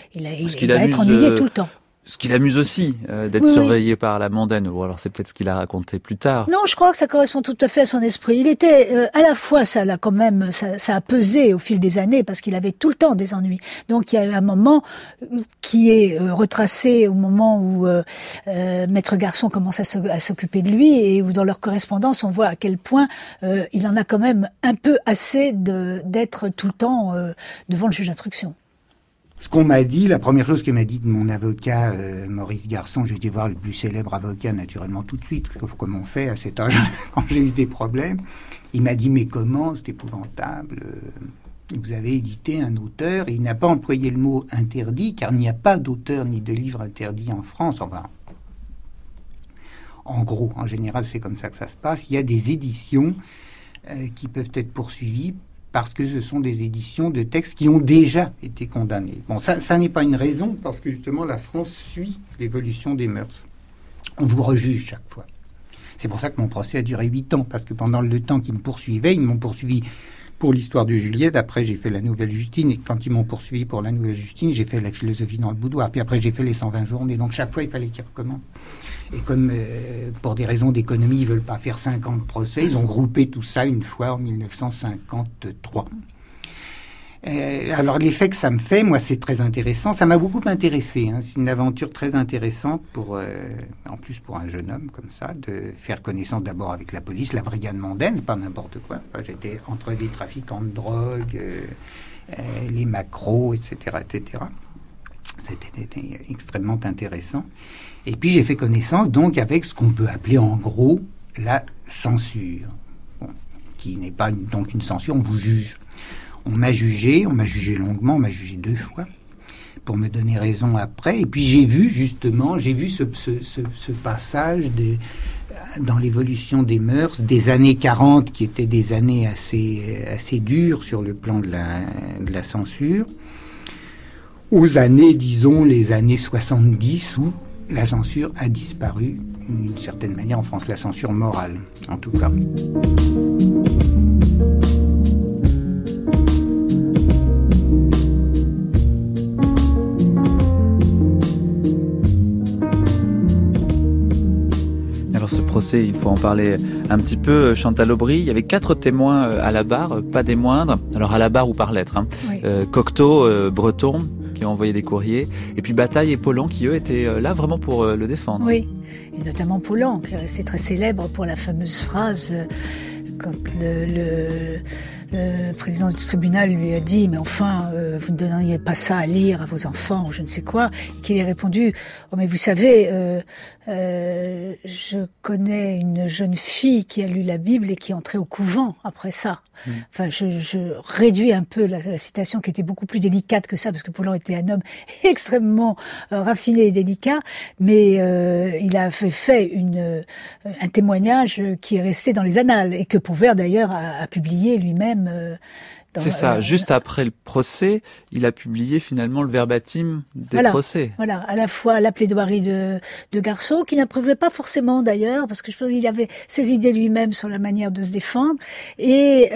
il va être ennuyé tout le temps. Ce qui l'amuse aussi, d'être surveillé par la mondaine. Ou alors c'est peut-être ce qu'il a raconté plus tard. Non, je crois que ça correspond tout à fait à son esprit. Il était, à la fois, ça a pesé au fil des années parce qu'il avait tout le temps des ennuis. Donc il y a eu un moment qui est retracé au moment où Maître Garçon commence à s'occuper de lui et où dans leur correspondance on voit à quel point il en a quand même un peu assez d'être tout le temps devant le juge d'instruction. Ce qu'on m'a dit, la première chose que m'a dit mon avocat, Maurice Garçon, j'ai été voir le plus célèbre avocat naturellement tout de suite, comme on fait à cet âge quand j'ai eu des problèmes. Il m'a dit, mais comment, c'est épouvantable, vous avez édité un auteur, et il n'a pas employé le mot interdit, car il n'y a pas d'auteur ni de livre interdit en France. Enfin, en gros, en général, c'est comme ça que ça se passe. Il y a des éditions qui peuvent être poursuivies parce que ce sont des éditions de textes qui ont déjà été condamnés. Bon, ça n'est pas une raison, parce que justement, la France suit l'évolution des mœurs. On vous rejuge chaque fois. C'est pour ça que mon procès a duré 8 ans, parce que pendant le temps qu'ils me poursuivaient, ils m'ont poursuivi pour l'histoire de Juliette, après j'ai fait la Nouvelle Justine, et quand ils m'ont poursuivi pour la Nouvelle Justine, j'ai fait la philosophie dans le boudoir, puis après j'ai fait les 120 journées, donc chaque fois il fallait qu'ils recommencent. Et comme pour des raisons d'économie, ils ne veulent pas faire 50 procès, ils ont groupé tout ça une fois en 1953. Alors l'effet que ça me fait, moi c'est très intéressant, ça m'a beaucoup intéressé, hein. C'est une aventure très intéressante en plus pour un jeune homme comme ça, de faire connaissance d'abord avec la police, la brigade mondaine, c'est pas n'importe quoi. Enfin, j'étais entre des trafiquants de drogue les macros, etc., etc. C'était extrêmement intéressant. Et puis j'ai fait connaissance donc avec ce qu'on peut appeler en gros la censure, qui n'est pas donc une censure, on vous juge. On m'a jugé longuement, on m'a jugé 2 fois, pour me donner raison après. Et puis j'ai vu ce passage dans l'évolution des mœurs, des années 40, qui étaient des années assez dures sur le plan de la censure, aux années, disons, les années 70, où la censure a disparu, d'une certaine manière en France, la censure morale, en tout cas. Alors ce procès, il faut en parler un petit peu. Chantal Aubry, il y avait 4 témoins à la barre, pas des moindres. Alors à la barre ou par lettre. Oui. Cocteau, Breton, qui ont envoyé des courriers, et puis Bataille et Pollan qui, eux, étaient là vraiment pour le défendre. Oui, et notamment Pollan, qui est resté très célèbre pour la fameuse phrase quand le président du tribunal lui a dit « Mais enfin, vous ne donneriez pas ça à lire à vos enfants » ou je ne sais quoi, et qu'il ait répondu « Oh mais vous savez, je connais une jeune fille qui a lu la Bible et qui est entrée au couvent après ça. » Enfin, je réduis un peu la citation qui était beaucoup plus délicate que ça, parce que Pollan était un homme extrêmement raffiné et délicat, mais il a fait un témoignage qui est resté dans les annales, et que Pauvert d'ailleurs a publié lui-même. C'est ça, juste après le procès, il a publié finalement le verbatim des procès. Voilà, à la fois la plaidoirie de Garceau, qui n'approuvait pas forcément d'ailleurs, parce que je pense qu'il avait ses idées lui-même sur la manière de se défendre, et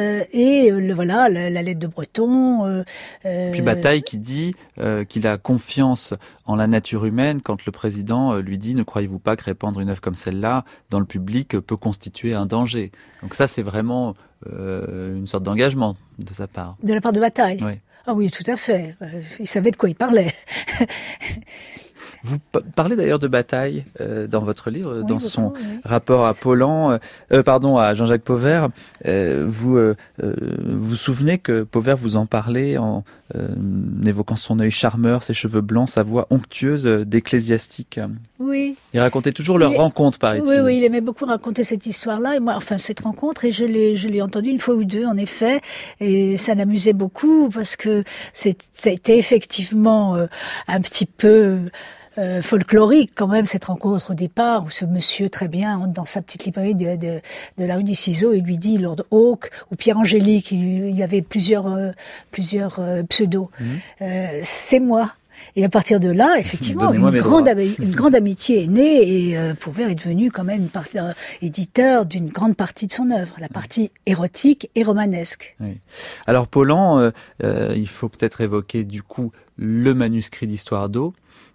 la lettre de Breton. Puis Bataille qui dit qu'il a confiance en la nature humaine quand le président lui dit « Ne croyez-vous pas que répandre une œuvre comme celle-là dans le public peut constituer un danger ?» Donc ça, c'est vraiment une sorte d'engagement de sa part. De la part de Bataille. Oui. Ah oui, tout à fait. Il savait de quoi il parlait. Vous parlez d'ailleurs de Bataille dans votre livre, dans son rapport à Pollan, à Jean-Jacques Pauvert. Vous vous souvenez que Pauvert vous en parlait en évoquant son œil charmeur, ses cheveux blancs, sa voix onctueuse d'ecclésiastique. Oui. Il racontait toujours leur rencontre, paraît-il. Oui, il aimait beaucoup raconter cette histoire-là, et moi, cette rencontre, et je l'ai entendue une fois ou deux, en effet, et ça l'amusait beaucoup, parce que c'était effectivement un petit peu folklorique quand même, cette rencontre au départ, où ce monsieur très bien entre dans sa petite librairie de la rue du Ciseau et lui dit Lord Hawke ou Pierre Angélique, il y avait plusieurs pseudos. C'est moi. Et à partir de là, effectivement, une grande amitié est née, et Pauvert est devenu quand même éditeur d'une grande partie de son œuvre, la partie érotique et romanesque. Oui. Alors Pollan, il faut peut-être évoquer du coup le manuscrit d'Histoire d'eau,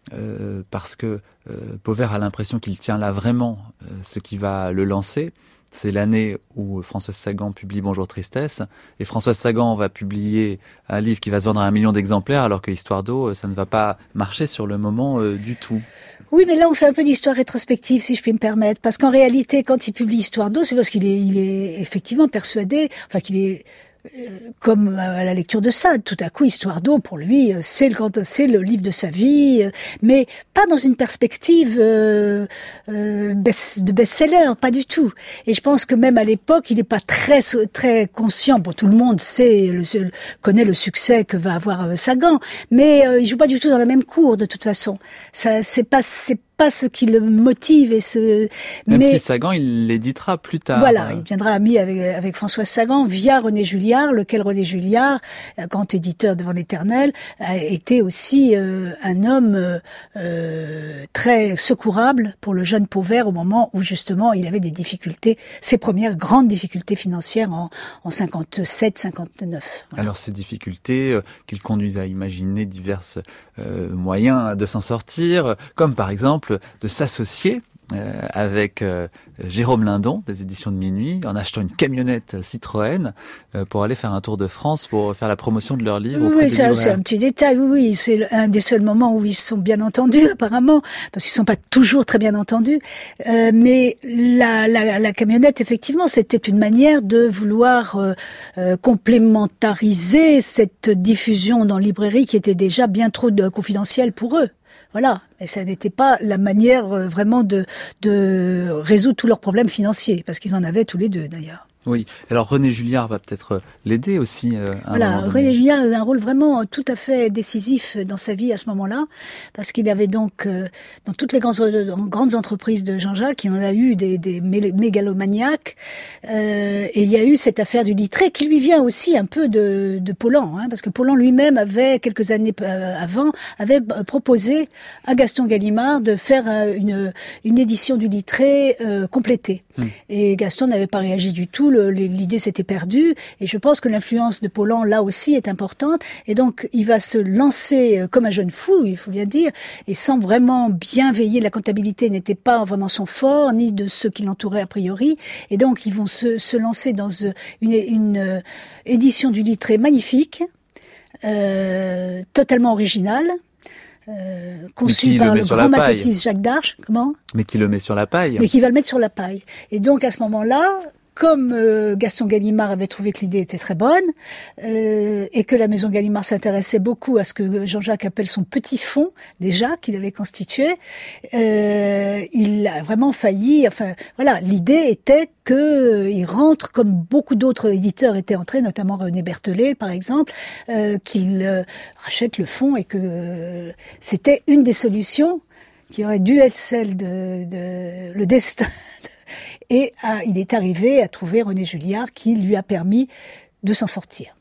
parce que Pauvert a l'impression qu'il tient là vraiment ce qui va le lancer. C'est l'année où Françoise Sagan publie Bonjour Tristesse, et Françoise Sagan va publier un livre qui va se vendre à 1 million d'exemplaires, alors que Histoire d'eau, ça ne va pas marcher sur le moment du tout. Oui, mais là, on fait un peu d'histoire rétrospective, si je puis me permettre, parce qu'en réalité, quand il publie Histoire d'eau, c'est parce qu'il est effectivement persuadé, qu'il est comme à la lecture de Sade, tout à coup, Histoire d'eau, pour lui, c'est le livre de sa vie, mais pas dans une perspective de best-seller, pas du tout. Et je pense que même à l'époque, il n'est pas très conscient. Bon, tout le monde connaît le succès que va avoir Sagan, mais il joue pas du tout dans la même cour, de toute façon. Ça, c'est pas ce qui le motive Même si Sagan, il l'éditera plus tard. Voilà, il deviendra ami avec Françoise Sagan via René Julliard, lequel René Julliard, grand éditeur devant l'Éternel, a été aussi un homme très secourable pour le jeune Pauvert au moment où justement il avait des difficultés, ses premières grandes difficultés financières en 57-59. Voilà. Alors ces difficultés qui le conduisent à imaginer divers moyens de s'en sortir, comme par exemple de s'associer avec Jérôme Lindon des éditions de Minuit, en achetant une camionnette Citroën pour aller faire un tour de France pour faire la promotion de leur livre. Oui, c'est un petit détail. Oui, c'est un des seuls moments où ils se sont bien entendus, apparemment, parce qu'ils ne sont pas toujours très bien entendus. Mais la camionnette, effectivement, c'était une manière de vouloir complémentariser cette diffusion dans librairie qui était déjà bien trop confidentielle pour eux. Voilà, et ça n'était pas la manière vraiment de résoudre tous leurs problèmes financiers, parce qu'ils en avaient tous les deux d'ailleurs. Oui, alors René Julliard va peut-être l'aider aussi. Voilà, René Julliard avait un rôle vraiment tout à fait décisif dans sa vie à ce moment-là, parce qu'il avait donc, dans toutes les grandes entreprises de Jean-Jacques, il en a eu des mégalomaniaques, et il y a eu cette affaire du Littré qui lui vient aussi un peu de Paulan, parce que Paulan lui-même avait, quelques années avant, avait proposé à Gaston Gallimard de faire une édition du Littré complétée. Et Gaston n'avait pas réagi du tout, l'idée s'était perdue, et je pense que l'influence de Paulan là aussi est importante, et donc il va se lancer comme un jeune fou, il faut bien dire, et sans vraiment bien veiller, la comptabilité n'était pas vraiment son fort, ni de ceux qui l'entouraient a priori, et donc ils vont se lancer dans une édition du Littré magnifique, totalement originale, conçu par le grand maquettiste Jacques Darche. Comment ? Mais qui le met sur la paille. Mais qui va le mettre sur la paille. Et donc à ce moment-là, comme Gaston Gallimard avait trouvé que l'idée était très bonne, et que la maison Gallimard s'intéressait beaucoup à ce que Jean-Jacques appelle son petit fonds, déjà, qu'il avait constitué, il a vraiment failli, enfin, voilà, l'idée était qu'il rentre, comme beaucoup d'autres éditeurs étaient entrés, notamment René Berthollet, par exemple, qu'il rachète le fonds, et que c'était une des solutions qui aurait dû être celle de le destin. Et il est arrivé à trouver René Julliard qui lui a permis de s'en sortir.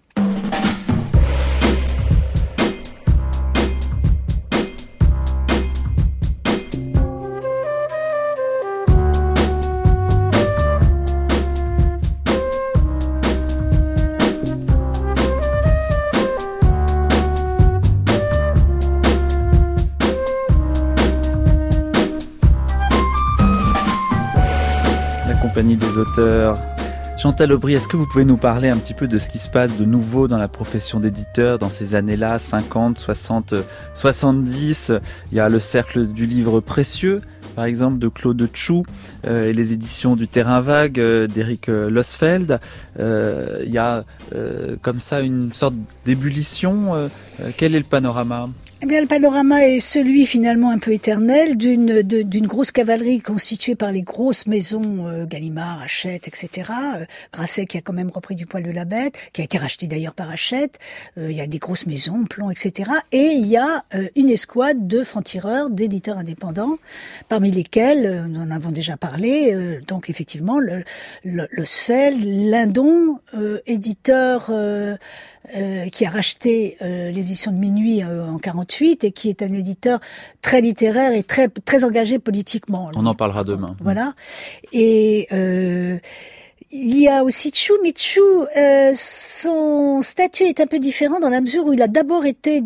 Compagnie des auteurs. Chantal Aubry, est-ce que vous pouvez nous parler un petit peu de ce qui se passe de nouveau dans la profession d'éditeur dans ces années-là, 50, 60, 70 ? Il y a le cercle du livre précieux, par exemple, de Claude Tchou, et les éditions du Terrain Vague d'Éric Losfeld. Il y a comme ça une sorte d'ébullition. Quel est le panorama ? Eh bien, le panorama est celui finalement un peu éternel d'une grosse cavalerie constituée par les grosses maisons Gallimard, Hachette, etc. Grasset qui a quand même repris du poil de la bête, qui a été racheté d'ailleurs par Hachette. Il y a des grosses maisons, Plon, etc. Et il y a une escouade de francs-tireurs, d'éditeurs indépendants, parmi lesquels, nous en avons déjà parlé, donc effectivement, Losfeld, Lindon, éditeur... qui a racheté les éditions de Minuit en 48 et qui est un éditeur très littéraire et très très engagé politiquement. On en parlera demain. Voilà. Et il y a aussi Tchou, mais Tchou, son statut est un peu différent dans la mesure où il a d'abord été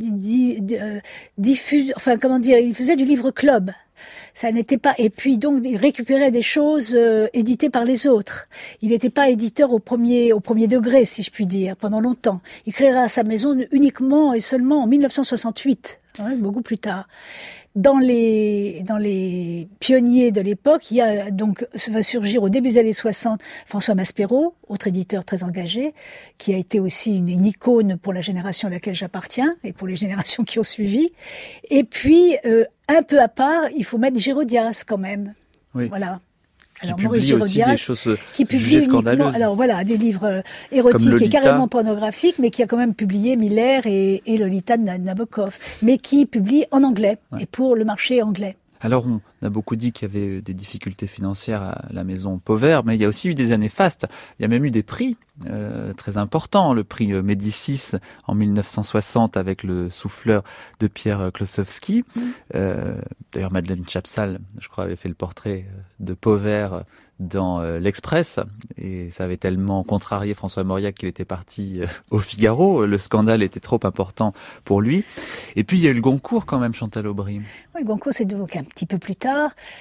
diffusé, enfin comment dire, il faisait du livre club. Ça n'était pas, et puis donc il récupérait des choses éditées par les autres. Il n'était pas éditeur au premier degré, si je puis dire, pendant longtemps. Il créera sa maison uniquement et seulement en 1968, beaucoup plus tard. Dans les pionniers de l'époque, il y a donc, va surgir au début des années 60, François Maspero, autre éditeur très engagé, qui a été aussi une icône pour la génération à laquelle j'appartiens et pour les générations qui ont suivi. Et puis, un peu à part, il faut mettre Girodias quand même. Oui. Voilà. Alors, qui publie aussi des choses jugées scandaleuses. Alors voilà, des livres érotiques et carrément pornographiques, mais qui a quand même publié Miller et Lolita de Nabokov, mais qui publie en anglais et pour le marché anglais. Alors, on a beaucoup dit qu'il y avait des difficultés financières à la maison Pauvert, mais il y a aussi eu des années fastes. Il y a même eu des prix très importants. Le prix Médicis en 1960 avec le souffleur de Pierre Klossowski. D'ailleurs, Madeleine Chapsal, je crois, avait fait le portrait de Pauvert dans l'Express, et ça avait tellement contrarié François Mauriac qu'il était parti au Figaro. Le scandale était trop important pour lui. Et puis il y a eu le Goncourt quand même, Chantal Aubry. Oui, le Goncourt, c'est donc un petit peu plus tard.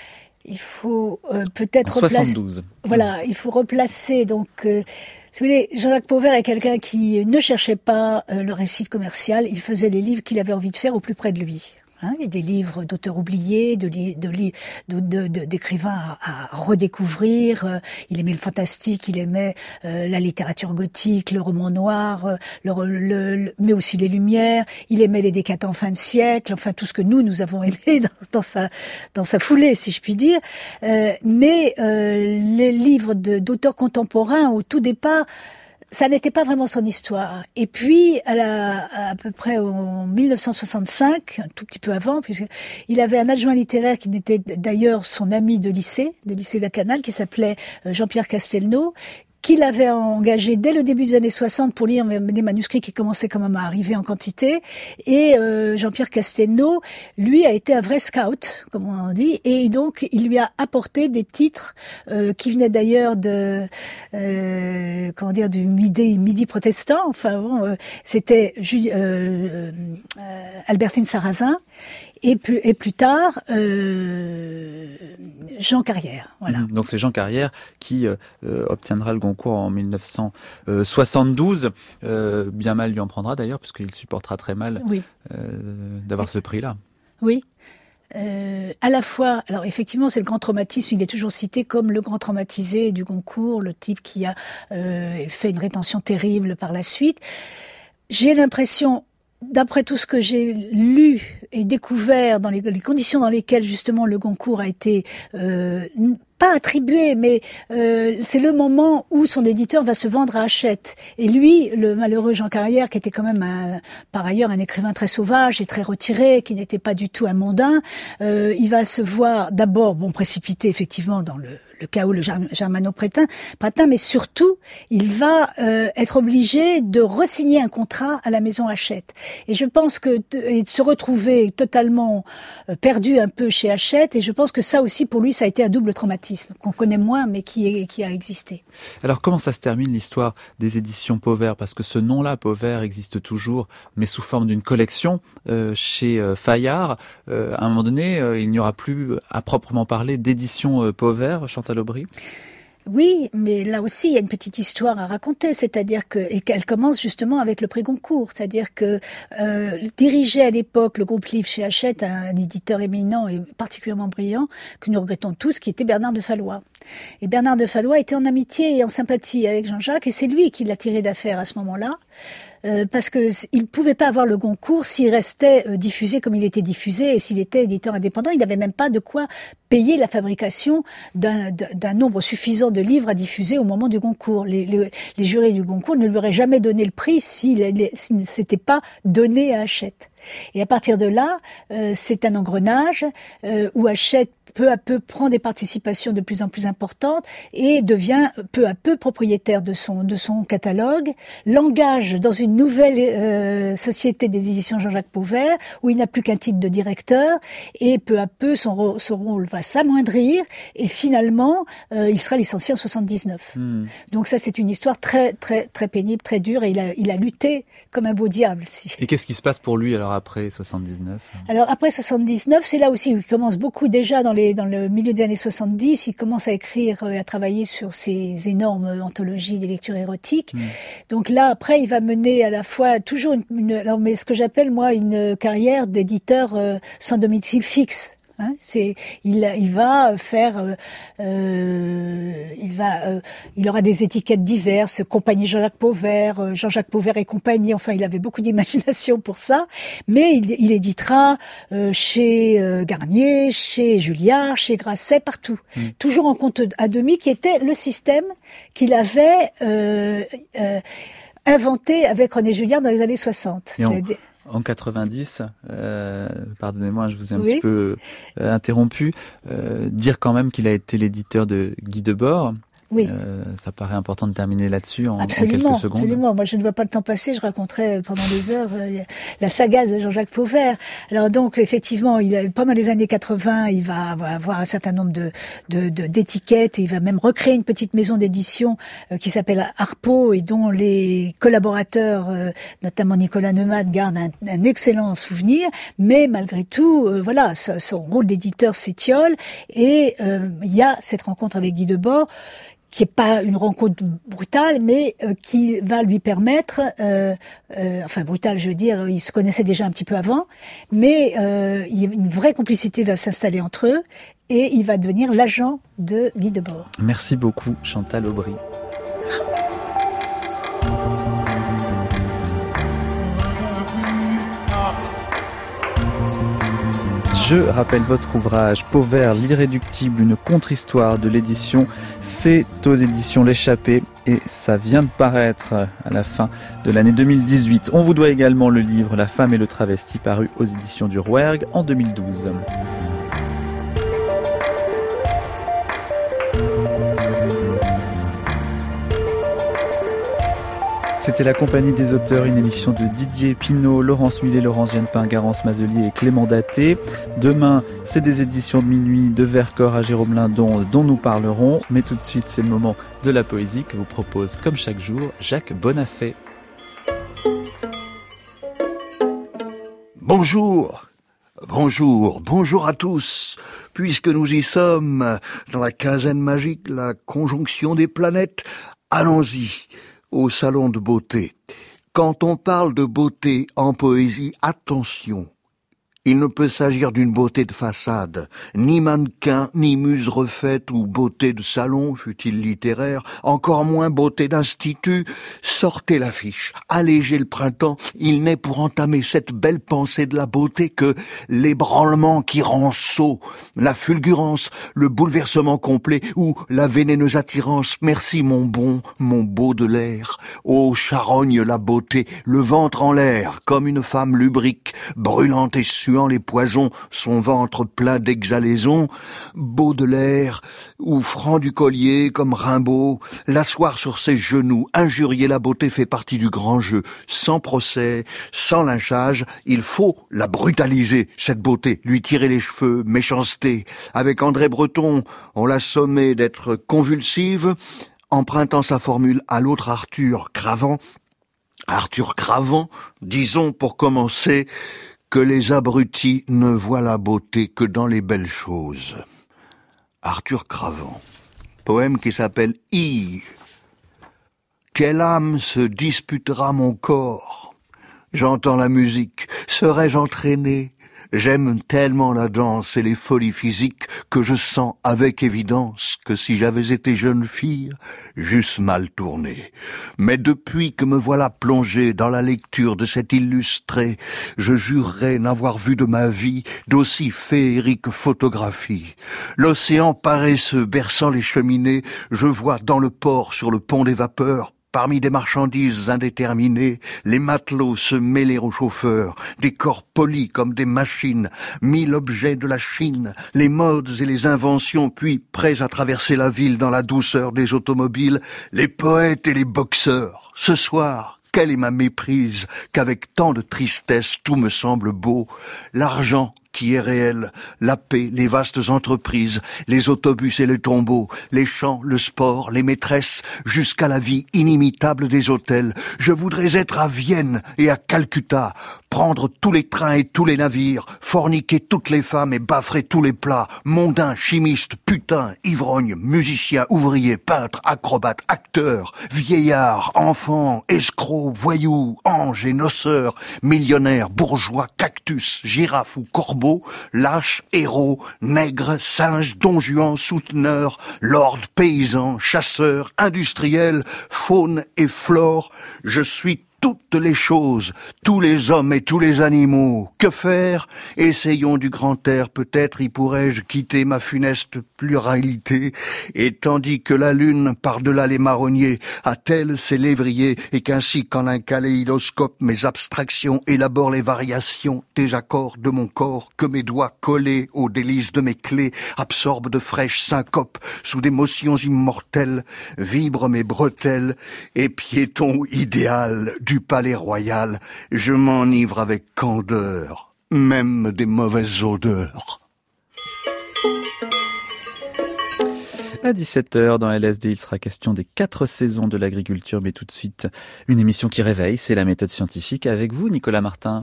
il faut peut-être en 72. Voilà, il faut replacer donc. Si vous voulez, Jean-Jacques Pauvert est quelqu'un qui ne cherchait pas le récit commercial. Il faisait les livres qu'il avait envie de faire au plus près de lui. Il y a des livres d'auteurs oubliés, d'écrivains à redécouvrir. Il aimait le fantastique, il aimait la littérature gothique, le roman noir, mais aussi les Lumières. Il aimait les décadents en fin de siècle, enfin tout ce que nous avons aimé dans sa foulée, si je puis dire. Mais les livres d'auteurs contemporains, au tout départ, ça n'était pas vraiment son histoire. Et puis, à peu près en 1965, un tout petit peu avant, puisqu'il avait un adjoint littéraire qui était d'ailleurs son ami de lycée Lacanal, qui s'appelait Jean-Pierre Castelnau, qu'il avait engagé dès le début des années 60 pour lire des manuscrits qui commençaient quand même à arriver en quantité. Et Jean-Pierre Castelnau, lui, a été un vrai scout, comme on dit, et donc il lui a apporté des titres qui venaient d'ailleurs du Midi protestant. Enfin bon, c'était Albertine Sarrazin. Et plus tard, Jean Carrière. Voilà. Donc c'est Jean Carrière qui obtiendra le Goncourt en 1972. Bien mal lui en prendra d'ailleurs, puisqu'il supportera très mal d'avoir ce prix-là. Oui. À la fois, alors effectivement, c'est le grand traumatisme. Il est toujours cité comme le grand traumatisé du Goncourt, le type qui a fait une rétention terrible par la suite. J'ai l'impression, d'après tout ce que j'ai lu et découvert dans les conditions dans lesquelles justement le Goncourt a été pas attribué, mais c'est le moment où son éditeur va se vendre à Hachette. Et lui, le malheureux Jean Carrière, qui était quand même par ailleurs un écrivain très sauvage et très retiré, qui n'était pas du tout un mondain, il va se voir d'abord précipité effectivement dans le chaos, le germano-pratin, mais surtout, il va être obligé de re-signer un contrat à la maison Hachette. Et je pense et de se retrouver totalement perdu un peu chez Hachette, et je pense que ça aussi, pour lui, ça a été un double traumatisme, qu'on connaît moins, mais qui a existé. Alors, comment ça se termine l'histoire des éditions Pauvert? Parce que ce nom-là, Pauvert, existe toujours, mais sous forme d'une collection chez Fayard. À un moment donné, il n'y aura plus, à proprement parler, d'édition Pauvert, Chantal Aubry? Oui, mais là aussi, il y a une petite histoire à raconter, c'est-à-dire qu'elle commence justement avec le prix Goncourt, c'est-à-dire que dirigeait à l'époque le groupe Livre chez Hachette, un éditeur éminent et particulièrement brillant, que nous regrettons tous, qui était Bernard de Fallois. Et Bernard de Fallois était en amitié et en sympathie avec Jean-Jacques, et c'est lui qui l'a tiré d'affaire à ce moment-là. Parce que il pouvait pas avoir le Goncourt s'il restait diffusé comme il était diffusé, et s'il était éditeur indépendant, il n'avait même pas de quoi payer la fabrication d'un nombre suffisant de livres à diffuser au moment du Goncourt. Les jurys du Goncourt ne lui auraient jamais donné le prix s'il ne s'était pas donné à Hachette. Et à partir de là, c'est un engrenage où Hachette peu à peu prend des participations de plus en plus importantes et devient peu à peu propriétaire de son catalogue, l'engage dans une nouvelle société des éditions Jean-Jacques Pauvert où il n'a plus qu'un titre de directeur, et peu à peu son rôle va s'amoindrir et finalement il sera licencié en 79. Donc ça, c'est une histoire très très très pénible, très dure, et il a lutté comme un beau diable. Et qu'est-ce qui se passe pour lui alors après 79? Alors après 79, c'est là aussi où il commence beaucoup déjà dans le milieu des années 70, il commence à écrire et à travailler sur ces énormes anthologies des lectures érotiques. Donc là, après, il va mener à la fois toujours mais ce que j'appelle moi une carrière d'éditeur sans domicile fixe. Il va faire, il aura des étiquettes diverses, compagnie Jean-Jacques Pauvert, Jean-Jacques Pauvert et compagnie. Enfin, il avait beaucoup d'imagination pour ça. Mais il éditera chez Garnier, chez Julliard, chez Grasset, partout. Toujours en compte à demi, qui était le système qu'il avait inventé avec René Julliard dans les années 60. En 90, pardonnez-moi, je vous ai un petit peu interrompu, dire quand même qu'il a été l'éditeur de Guy Debord. Oui. Ça paraît important de terminer là-dessus en quelques secondes. Absolument. Moi, je ne vois pas le temps passer. Je raconterai pendant des heures la saga de Jean-Jacques Pauvert. Alors donc, effectivement, pendant les années 80, il va avoir un certain nombre d'étiquettes. Et il va même recréer une petite maison d'édition qui s'appelle Harpo et dont les collaborateurs, notamment Nicolas Neumann, gardent un excellent souvenir. Mais malgré tout, son rôle d'éditeur s'étiole. Et il y a cette rencontre avec Guy Debord, qui est pas une rencontre brutale, mais qui va lui permettre, brutale, je veux dire, ils se connaissaient déjà un petit peu avant, mais une vraie complicité va s'installer entre eux, et il va devenir l'agent de Guy Debord. Merci beaucoup, Chantal Aubry. Je rappelle votre ouvrage Pauvert, l'irréductible, une contre-histoire de l'édition. C'est aux éditions L'Échappée et ça vient de paraître à la fin de l'année 2018. On vous doit également le livre La femme et le travesti, paru aux éditions du Rouergue en 2012. C'était La Compagnie des auteurs, une émission de Didier Pinault, Laurence Millet, Laurence Genepin, Garance Mazelier et Clément Daté. Demain, c'est des éditions de minuit de Vercors à Jérôme Lindon dont nous parlerons. Mais tout de suite, c'est le moment de la poésie que vous propose, comme chaque jour, Jacques Bonafé. Bonjour à tous. Puisque nous y sommes, dans la quinzaine magique, la conjonction des planètes, allons-y. Au salon de beauté. Quand on parle de beauté en poésie, attention, il ne peut s'agir d'une beauté de façade, ni mannequin, ni muse refaite ou beauté de salon, fût-il littéraire, encore moins beauté d'institut. Sortez l'affiche, allégez le printemps, il n'est pour entamer cette belle pensée de la beauté que l'ébranlement qui rend sot, la fulgurance, le bouleversement complet ou la vénéneuse attirance. Merci mon beau de l'air. Ô charogne la beauté, le ventre en l'air, comme une femme lubrique, brûlante et suante, les poisons, son ventre plein d'exhalaisons, Baudelaire, ou Franc du Collier, comme Rimbaud, l'asseoir sur ses genoux, injurier la beauté fait partie du grand jeu. Sans procès, sans lynchage, il faut la brutaliser, cette beauté, lui tirer les cheveux, méchanceté. Avec André Breton, on l'a sommée d'être convulsive, empruntant sa formule à l'autre Arthur Cravant, disons pour commencer, que les abrutis ne voient la beauté que dans les belles choses. Arthur Cravant. Poème qui s'appelle « I ». Quelle âme se disputera mon corps? J'entends la musique, serais-je entraîné? J'aime tellement la danse et les folies physiques que je sens avec évidence que si j'avais été jeune fille, j'eusse mal tourné. Mais depuis que me voilà plongé dans la lecture de cet illustré, je jurerais n'avoir vu de ma vie d'aussi féerique photographie. L'océan paresseux berçant les cheminées, je vois dans le port sur le pont des vapeurs, parmi des marchandises indéterminées, les matelots se mêler aux chauffeurs, des corps polis comme des machines, 1000 objets de la Chine, les modes et les inventions, puis prêts à traverser la ville dans la douceur des automobiles, les poètes et les boxeurs. Ce soir, quelle est ma méprise, qu'avec tant de tristesse tout me semble beau, l'argent qui est réel, la paix, les vastes entreprises, les autobus et les tombeaux, les champs, le sport, les maîtresses, jusqu'à la vie inimitable des hôtels. Je voudrais être à Vienne et à Calcutta, prendre tous les trains et tous les navires, forniquer toutes les femmes et baffrer tous les plats, mondain, chimiste, putain, ivrogne, musicien, ouvrier, peintre, acrobate, acteur, vieillard, enfant, escroc, voyou, ange et noceur, millionnaire, bourgeois, cactus, girafe ou corbeau, lâche, héros, nègre, singe, don Juan, souteneur, lord, paysan, chasseur, industriel, faune et flore, je suis toutes les choses, tous les hommes et tous les animaux. Que faire? Essayons du grand air, peut-être y pourrais-je quitter ma funeste pluralité. Et tandis que la lune, par-delà les marronniers, attelle ses lévriers, et qu'ainsi qu'en un kaléidoscope mes abstractions élaborent les variations des accords de mon corps, que mes doigts collés aux délices de mes clés absorbent de fraîches syncopes sous des motions immortelles, vibrent mes bretelles, et piéton idéal du palais royal, je m'enivre avec candeur, même des mauvaises odeurs. À 17h, dans LSD, il sera question des 4 saisons de l'agriculture, mais tout de suite, une émission qui réveille, c'est la méthode scientifique avec vous, Nicolas Martin.